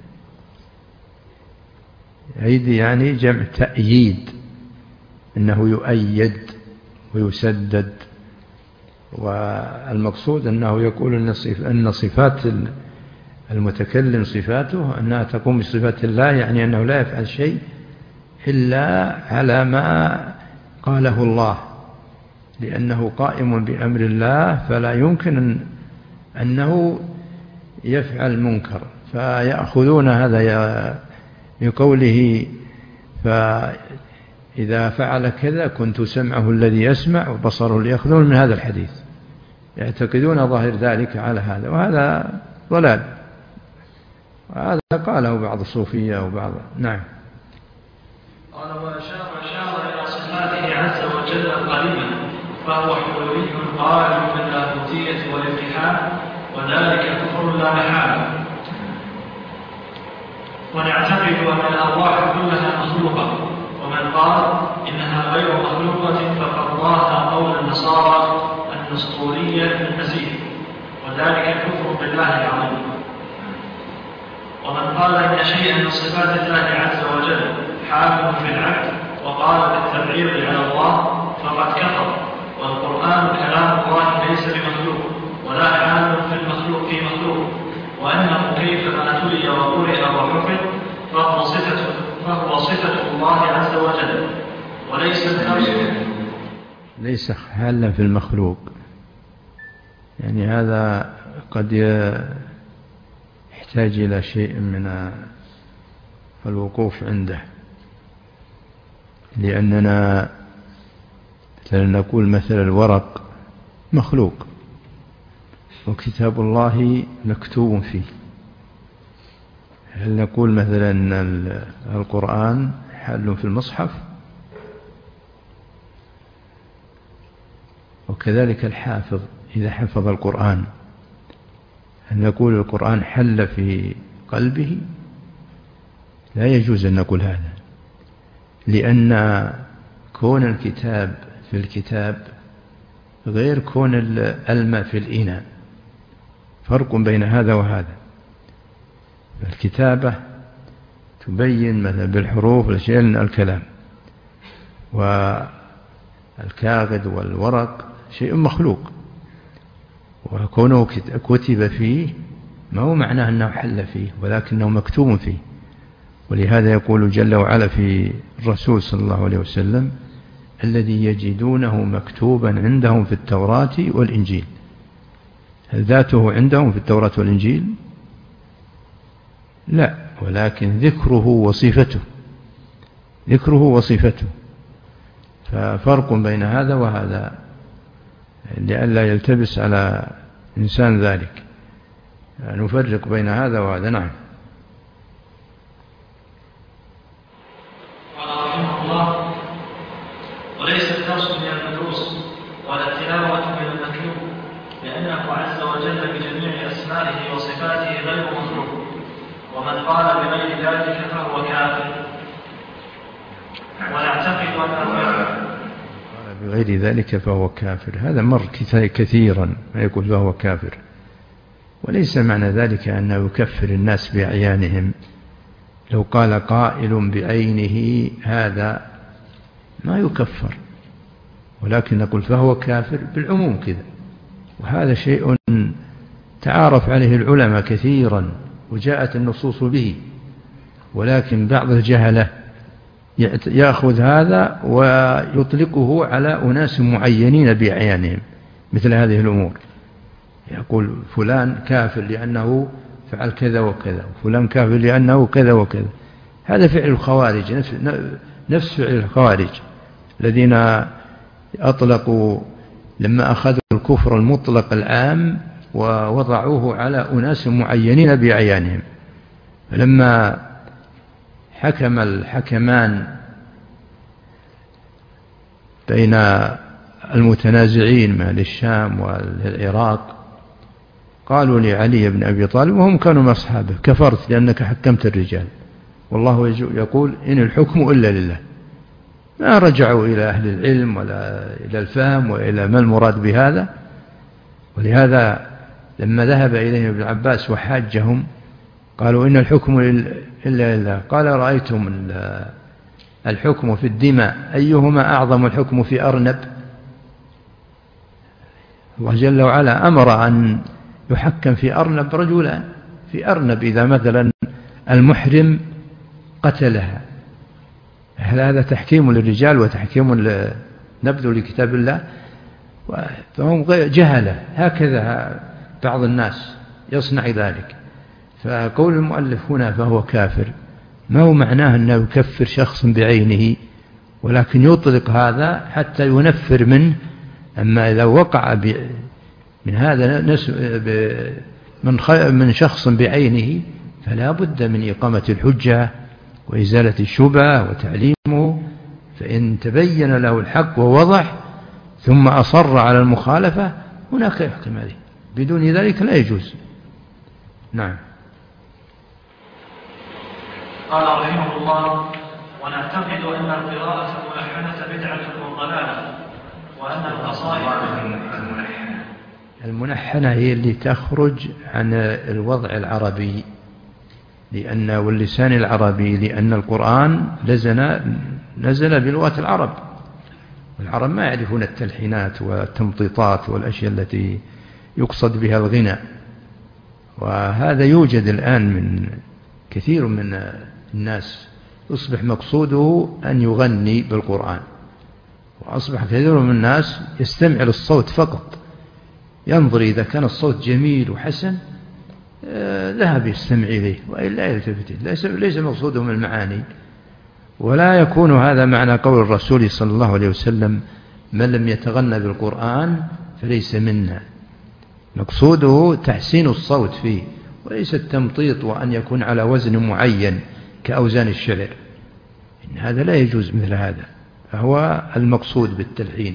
أيدي يعني جمع تأييد، إنه يؤيد ويسدد. والمقصود أنه يقول أن صفات المتكلم صفاته أنها تقوم بصفات الله، يعني أنه لا يفعل شيء إلا على ما قاله الله، لأنه قائم بأمر الله، فلا يمكن أنه يفعل منكر. فيأخذون هذا بقوله: فإذا فعل كذا كنت سمعه الذي يسمع وبصره الذي يأخذون من هذا الحديث، يعتقدون ظاهر ذلك على هذا، وهذا ضلال. وهذا قاله بعض الصوفية وبعض. نعم. قال: وأشار إلى صفاته عز وجل قريبا، فهو حلولي قائم باللاهوتية والاتحاد، وذلك كفر لا محالة. ونعتقد أن الأرواح كلها مخلوقة، ومن قال إنها غير مخلوقة فقد ضاهى قول النصارى النسطورية بالمسيح، وذلك كفر بالله العظيم. ومن قال إن شيئا من صفات الله عز وجل حاكم في العبد وقال بالتبعيض على الله فقد كفر. والقرآن كلام الله ليس بمخلوق، ولا حال في مخلوق، وأنه كيفما تلي وقرئ وحفظ فهو صفة الله عز وجل، وليس ليس حالا في المخلوق. يعني هذا قد يحتاج إلى شيء من الوقوف عنده، لأننا نقول مثل الورق مخلوق، وكتاب الله مكتوب فيه. هل نقول مثلا أن القرآن حل في المصحف؟ وكذلك الحافظ إذا حفظ القرآن، هل نقول القرآن حل في قلبه؟ لا يجوز أن نقول هذا، لأن كون الكتاب في الكتاب غير كون الماء في الإناء، فرق بين هذا وهذا. الكتابة تبين مثلا بالحروف الأشياء الكلام، والكاغد والورق شيء مخلوق، وكونه كتب فيه ما هو معناه أنه حل فيه، ولكنه مكتوب فيه. ولهذا يقول جل وعلا في الرسول صلى الله عليه وسلم: الذي يجدونه مكتوبا عندهم في التوراة والإنجيل. هل ذاته عندهم في التوراة والإنجيل؟ لا، ولكن ذكره وصفته، ذكره وصفته. ففرق بين هذا وهذا لئلا يلتبس على إنسان ذلك، نفرق بين هذا وهذا. نعم. قال رحمه الله: وليس الدرس من المدروس ولا التلاوة من المتلو، لأنه عز وجل بجميع أسمائه وصفاته غير مخلوق، ومن قال بغير ذلك فهو كافر. ونعتقد أن بغير ذلك فهو كافر، هذا مر كثيرا ما يقول فهو كافر، وليس معنى ذلك أنه يكفر الناس بأعيانهم. لو قال قائل بعينه هذا ما يكفر، ولكن نقول فهو كافر بالعموم كذا. وهذا شيء تعارف عليه العلماء كثيرا وجاءت النصوص به، ولكن بعض الجهلة يأخذ هذا ويطلقه على أناس معينين بأعيانهم مثل هذه الأمور. يقول فلان كافر لأنه فعل كذا وكذا، وفلان كافر لأنه كذا وكذا. هذا فعل الخوارج، نفس فعل الخوارج الذين أطلقوا لما أخذوا الكفر المطلق العام ووضعوه على أناس معينين بأعيانهم. فلما حكم الحكمان بين المتنازعين من الشام والعراق قالوا لعلي بن أبي طالب وهم كانوا من أصحابه: كفرت لأنك حكمت الرجال، والله يقول إن الحكم إلا لله. ما رجعوا إلى أهل العلم ولا إلى الفهم وإلى ما المراد بهذا. ولهذا لما ذهب إليهم ابن عباس وحاجهم قالوا إن الحكم إلا لله، قال: رأيتم الحكم في الدماء أيهما أعظم الحكم في أرنب؟ الله جل وعلا أمر أن يحكم في أرنب رجلان، في أرنب إذا مثلا المحرم قتلها، هل هذا تحكيم للرجال وتحكيم نبذ لكتاب الله؟ فهم جهلة، هكذا بعض الناس يصنع ذلك. فقول المؤلف هنا فهو كافر ما هو معناه أنه يكفر شخص بعينه، ولكن يطلق هذا حتى ينفر منه. أما إذا وقع من هذا من شخص بعينه فلا بد من إقامة الحجة وإزالة الشبهة وتعليمه، فإن تبين له الحق ووضح ثم أصر على المخالفة هناك يحكم عليه، بدون ذلك لا يجوز. نعم. قال رحمه الله: ونعتقد أن القراءة الملحنة بدعة وضلالة، وأن القصائد الملحنة هي اللي تخرج عن الوضع العربي واللسان العربي، لأن القرآن نزل بلغة العرب، والعرب ما يعرفون التلحينات والتمطيطات والأشياء التي يقصد بها الغنى. وهذا يوجد الآن من كثير من الناس يصبح مقصوده أن يغني بالقرآن، وأصبح كثير من الناس يستمع للصوت فقط، ينظر إذا كان الصوت جميل وحسن ذهب يستمع إليه وإلا يلتفت، ليس مقصوده من المعاني. ولا يكون هذا معنى قول الرسول صلى الله عليه وسلم: من لم يتغنى بالقرآن فليس منا. مقصوده تحسين الصوت فيه، وليس التمطيط وأن يكون على وزن معين كأوزان الشعر، إن هذا لا يجوز مثل هذا، فهو المقصود بالتلحين.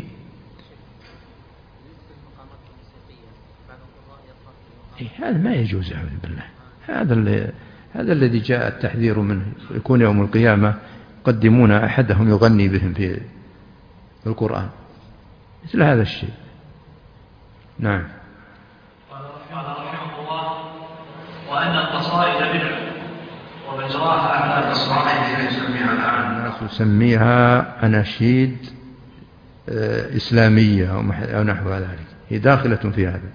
هذا ما يجوز أعوذ بالله، هذا الذي جاء التحذير منه، يكون يوم القيامة يقدمون أحدهم يغني بهم في القرآن، مثل هذا الشيء. نعم. قال رحمه الله: وأن القصائد بدعة، ومجراها على إصبعه يسميها الآن الناس يسميها أناشيد إسلامية أو نحو ذلك، هي داخلة في هذا.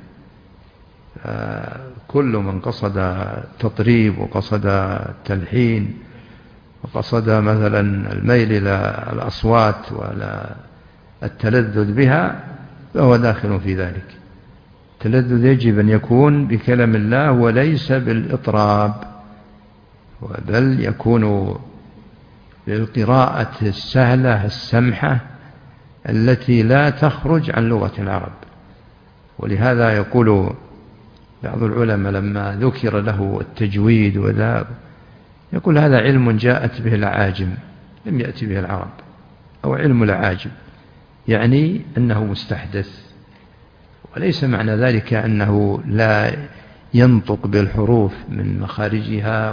كل من قصد التطريب وقصد التلحين وقصد مثلا الميل إلى الأصوات ولا التلذذ بها فهو داخل في ذلك. التلذذ يجب أن يكون بكلام الله وليس بالإطراب، بل يكون بالقراءة السهلة السمحة التي لا تخرج عن لغة العرب. ولهذا يقول بعض العلماء لما ذكر له التجويد وذا يقول هذا علم جاءت به الأعاجم لم يأتي به العرب، أو علم الأعاجم، يعني أنه مستحدث. وليس معنى ذلك أنه لا ينطق بالحروف من مخارجها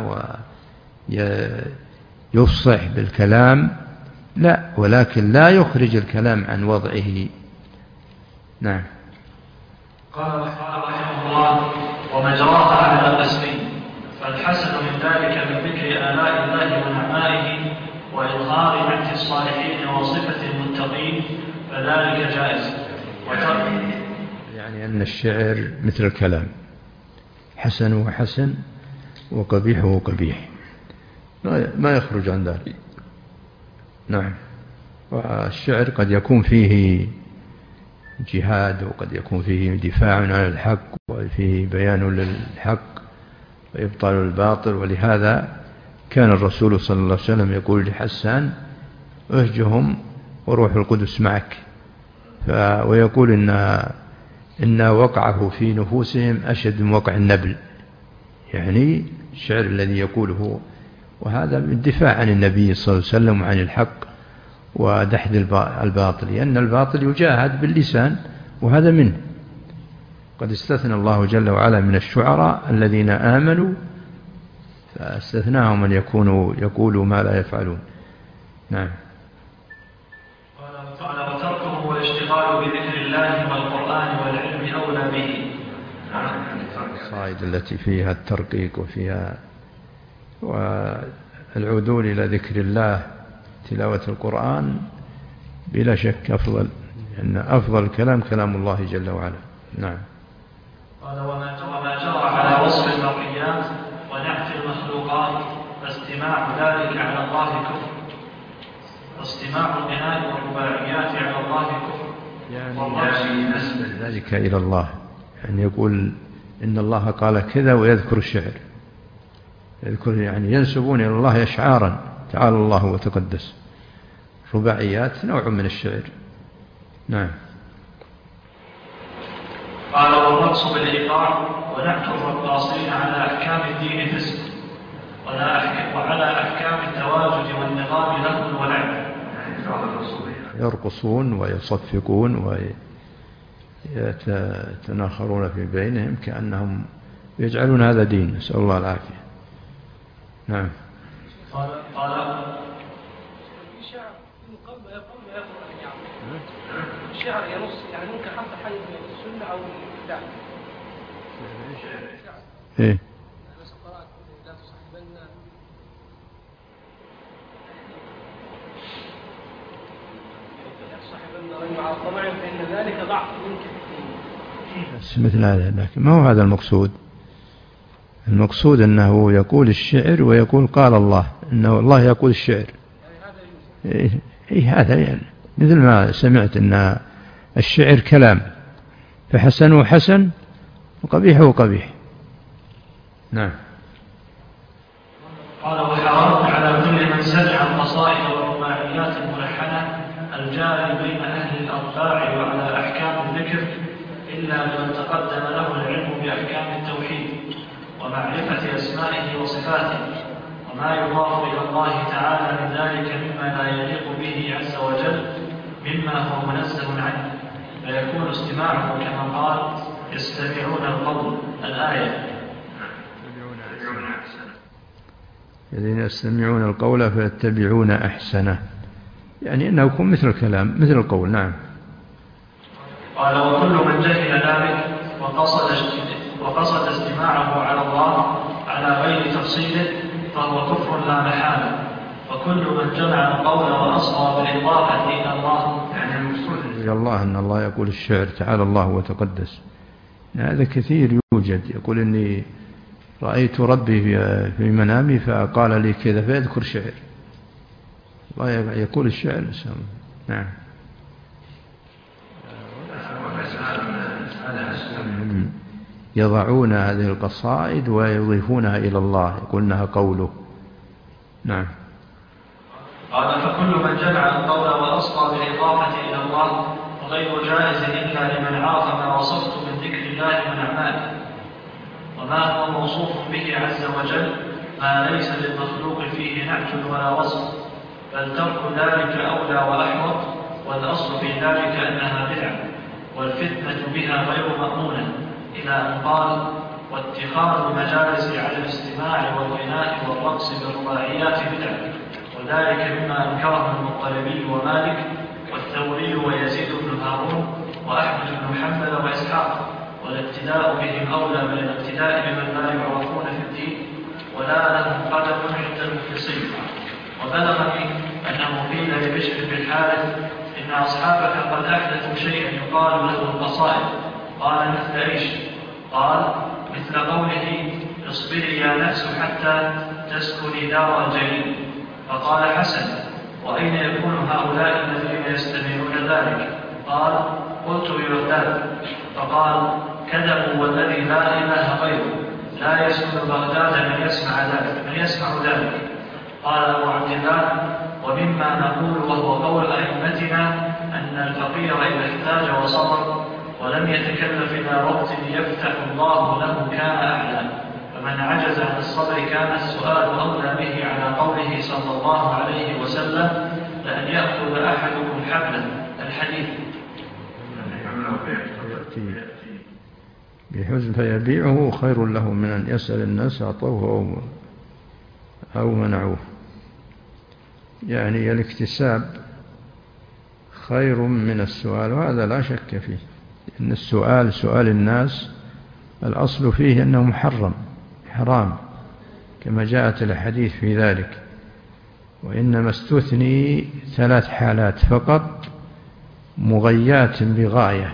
ويفصح بالكلام، لا، ولكن لا يخرج الكلام عن وضعه. نعم. قال رحمه الله: ومجراها على القسمين، فالحسن من ذلك من ذكر آلاء الله ونعمائه وإظهار نعت الصالحين وصفة المتقين فذلك جائز. يعني أن الشعر مثل الكلام، حسنه حسن وقبيحه قبيح، ما يخرج عن ذلك. نعم. والشعر قد يكون فيه جهاد، وقد يكون فيه دفاع عن الحق، وفيه بيان للحق وإبطال الباطل. ولهذا كان الرسول صلى الله عليه وسلم يقول لحسان: اهجهم وروح القدس معك. ويقول إن وقعه في نفوسهم أشد من وقع النبل، يعني الشعر الذي يقوله، وهذا الدفاع عن النبي صلى الله عليه وسلم وعن الحق ودحذ الباطل، لأن الباطل يجاهد باللسان وهذا منه. قد استثنى الله جل وعلا من الشعراء الذين آمنوا، فاستثناهم أن يقولوا ما لا يفعلون. نعم. قال: وتركه والاشتغال بذكر الله والقرآن والعلم أولى به. الصائد التي فيها الترقيق وفيها والعدول إلى ذكر الله، تلاوة القرآن بلا شك أفضل، لأن أفضل الكلام كلام الله جل وعلا. نعم. قال: وما جرى على وصف المرئيات ونعت المخلوقات فاستماع ذلك على الله كفر، واستماع الغناء والرباعيات على الله كفر، يعني نسبة ذلك إلى الله، يعني يقول إن الله قال كذا ويذكر الشعر، يذكر يعني ينسبون إلى الله أشعارا، تعالى الله وتقدس. رباعيات نوع من الشعر. نعم. قال: والرقص بالإيقاع ونعت الرقاصين على أحكام الدين فسق، وعلى أحكام التواجد والنظام لهو ولعب. يرقصون ويصفقون ويتناخرون في بينهم كأنهم يجعلون هذا دين، نسأل الله العافية. نعم. قال الشعر ينص، يعني ممكن حتى حي من السنة أو الإبداع. إيه. لا تصاحبن رجل على الطمع فإن ذلك ضعف منك في الدين. مثل هذا، لكن ما هو هذا المقصود. المقصود أنه يقول الشعر ويقول قال الله، أنه الله يقول الشعر. إيه هذا يعني مثل ما سمعت أن الشعر كلام، فحسنه حسن وقبيحه قبيح. نعم. قال: وحرام على كل من سمع القصائد والرباعيات الملحنة الجاري بين أهل الأرباع وعلى أحكام الذكر إلا لمن تقدم له العلم بأحكام التوحيد ومعرفة أسمائه وصفاته وما يضاف إلى الله تعالى من ذلك مما لا يليق به عز وجل مما هو منزه عنه، فيكون استماعه كما قال: يستمعون القول، الآية. الذين يستمعون القول فيتبعون أحسنه، يعني أنه يكون مثل الكلام مثل القول. نعم. قال: وكل من جهل ذلك وقصد استماعه على الله على غير تفصيله فهو كفر لا محالة. وكل من جمع القول وأصغى بالإضافة إلى الله يعني المقصود إلى الله أن الله يقول الشعر تعالى الله وتقدس. هذا كثير يوجد، يقول إني رأيت ربي في منامي فقال لي كذا، فيذكر شعر. الله يقول الشعر. نعم. يضعون هذه القصائد ويضيفونها إلى الله، يقولونها قوله. نعم. قال فكل من جمع القول وأصغى بالإضافة إلى الله غير جائز إلا لمن عرف ما وصفت من ذكر الله من أعماله، وما هو موصوف به عز وجل ما ليس للمخلوق فيه نعت ولا وصف، بل ترك ذلك أولى وأحوط، والأصل في ذلك أنها بدعة، والفتنة بها غير مأمونة، إلى أن قال واتخاذ المجالس على الاستماع والغناء والرقص بالرباعيات بدعة، وذلك مما أنكره المطلبي ومالك والثوري ويزيد بن هارون وأحمد بن حنبل وإسحاق، والابتداء بهم أولى من الابتداء بمن لا يعرفون في الدين ولا لهم قدم عند المخلصين. وبلغني أنه قيل لبشر بن الحارث إن أصحابك قد أحدثوا شيئا يقال له القصائد، قال مثل إيش؟ قال مثل قوله اصبري يا نفس حتى تسكني دار الجليل. فقال حسن وأين يكون هؤلاء الذين يستمعون ذلك؟ قال قلت ببغداد. فقال كذبوا والذي لا إله غيره لا يسكن بغداد من يسمع ذلك. قال أبو عبد الله ومما نقول وهو قول أئمتنا أن الفقير إذا احتاج وصبر ولم يتكلف إلى وقت يفتح الله له كان أعلى، فمن عجز عن الصبر كان السؤال أولى به على قوله صلى الله عليه وسلم لأن يأخذ أحدكم حبلا الحديث بحزن فيبيعه خير له من أن يسأل الناس أعطوه أو منعوه. يعني الاكتساب خير من السؤال، وهذا لا شك فيه، إن سؤال الناس الأصل فيه أنه محرم حرام كما جاءت الحديث في ذلك، وإنما استثني 3 حالات فقط مغيات بغاية،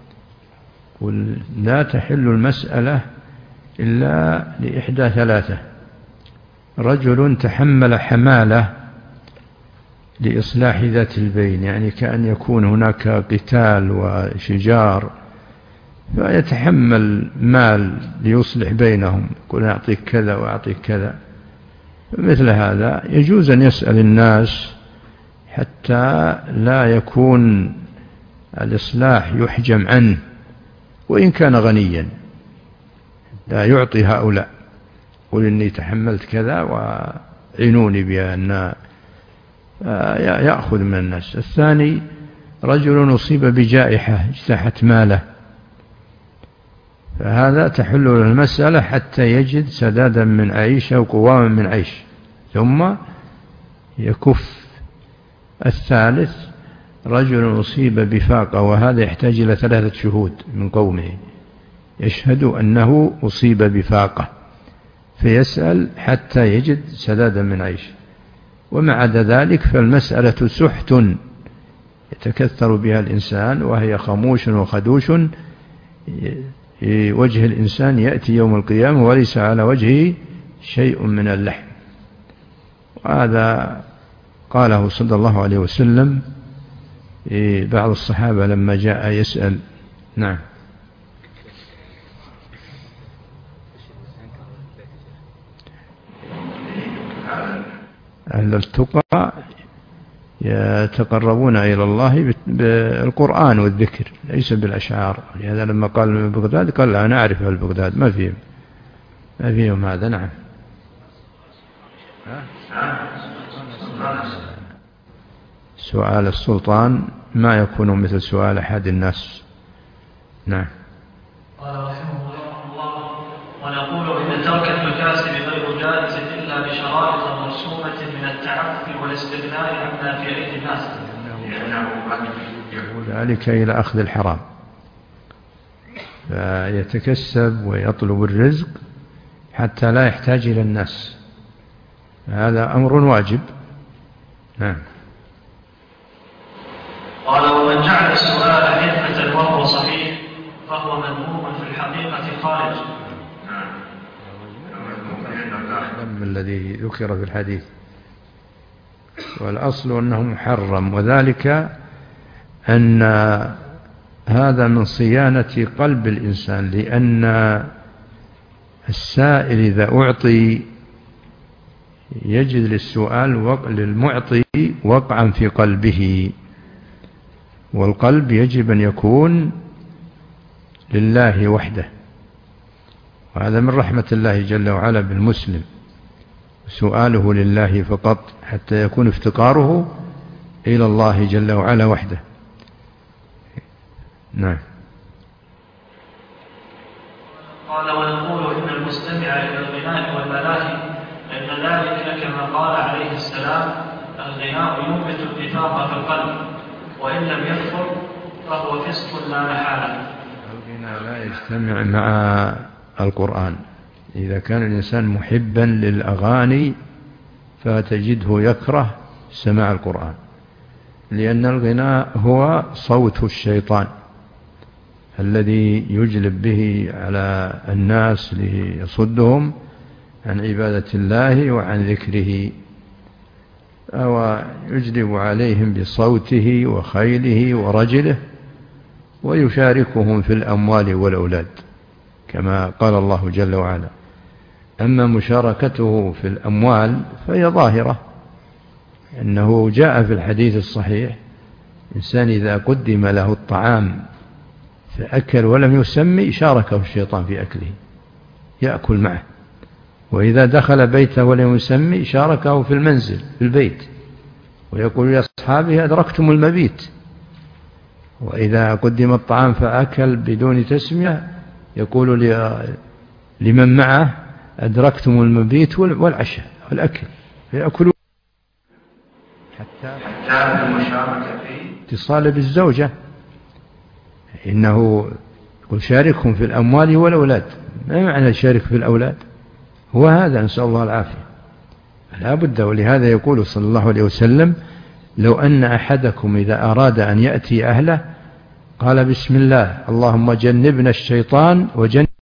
لا تحل المسألة إلا لإحدى 3: رجل تحمل حمالة لإصلاح ذات البين، يعني كأن يكون هناك قتال وشجار فيتحمل مال ليصلح بينهم، يقول أعطيك كذا وأعطيك كذا، مثل هذا يجوز أن يسأل الناس حتى لا يكون الإصلاح يحجم عنه، وإن كان غنيا لا يعطي هؤلاء، قل إني تحملت كذا وعينوني بأن يأخذ من الناس. الثاني رجل أصيب بجائحة اجتاحت ماله، فهذا تحل له المسألة حتى يجد سدادا من عيش أو قواما من عيش ثم يكف. الثالث رجل أصيب بفاقة، وهذا يحتاج إلى 3 شهود من قومه يشهد أنه أصيب بفاقة، فيسأل حتى يجد سدادا من عيش. وما عدا ذلك فالمسألة سحت يتكثر بها الإنسان، وهي خموش وخدوش وجه الإنسان يأتي يوم القيامة وليس على وجهه شيء من اللحم. وهذا قاله صلى الله عليه وسلم بعض الصحابة لما جاء يسأل. نعم. أهل التقى يتقربون إلى الله بالقرآن والذكر ليس بالأشعار، لهذا لما قال من بغداد قال لا نعرف أهل بغداد، ما فيهم هذا. نعم. سؤال السلطان ما يكون مثل سؤال أحد الناس. نعم. قال رحمه الله ونقول إن ترك المكاسب غير جائز إلا بشرائط مرسومة من التعفف والاستغناء عما في أيدي الناس، ذلك إلى أخذ الحرام، فيتكسب ويطلب الرزق حتى لا يحتاج إلى الناس، هذا أمر واجب. نعم. قال: ومن جعل السؤال حكمة وهو صحيح فهو مذموم في الحقيقة خارج. الذي ذكر في الحديث، والأصل أنه محرم، وذلك أن هذا من صيانة قلب الإنسان، لأن السائل إذا أعطي يجد للسؤال للمعطي وقعا في قلبه، والقلب يجب أن يكون لله وحده، وهذا من رحمة الله جل وعلا بالمسلم، سؤاله لله فقط حتى يكون افتقاره إلى الله جل وعلا وحده. نعم. قال: ونقول إن المستمع إلى الغناء والملاهي إن ذلك كما قال عليه السلام: الغناء ينبت النفاق في القلب، وإن لم يكفر فهو فسق لا محالة. الغناء لا يجتمع مع القرآن. إذا كان الإنسان محبا للأغاني فتجده يكره سماع القرآن، لأن الغناء هو صوت الشيطان الذي يجلب به على الناس ليصدهم عن عبادة الله وعن ذكره، أو يجلب عليهم بصوته وخيله ورجله، ويشاركهم في الأموال والأولاد كما قال الله جل وعلا. أما مشاركته في الأموال فهي ظاهرة، إنه جاء في الحديث الصحيح: إنسان إذا قدم له الطعام فأكل ولم يسمي شاركه الشيطان في أكله، يأكل معه. وإذا دخل بيته ولم يسمي شاركه في المنزل في البيت، ويقول لأصحابه: أدركتم المبيت. وإذا قدم الطعام فأكل بدون تسمية يقول لمن معه: أدركتم المبيت والعشاء والأكل، فيأكلون حتى المشاركة في اتصال بالزوجة. إنه يقول: شاركهم في الأموال والأولاد. ما معنى شارك في الأولاد؟ هو هذا، نسأل الله العافية. لا بد. ولهذا يقول صلى الله عليه وسلم: لو أن أحدكم إذا أراد أن يأتي أهله قال: بسم الله، اللهم جنبنا الشيطان وجنب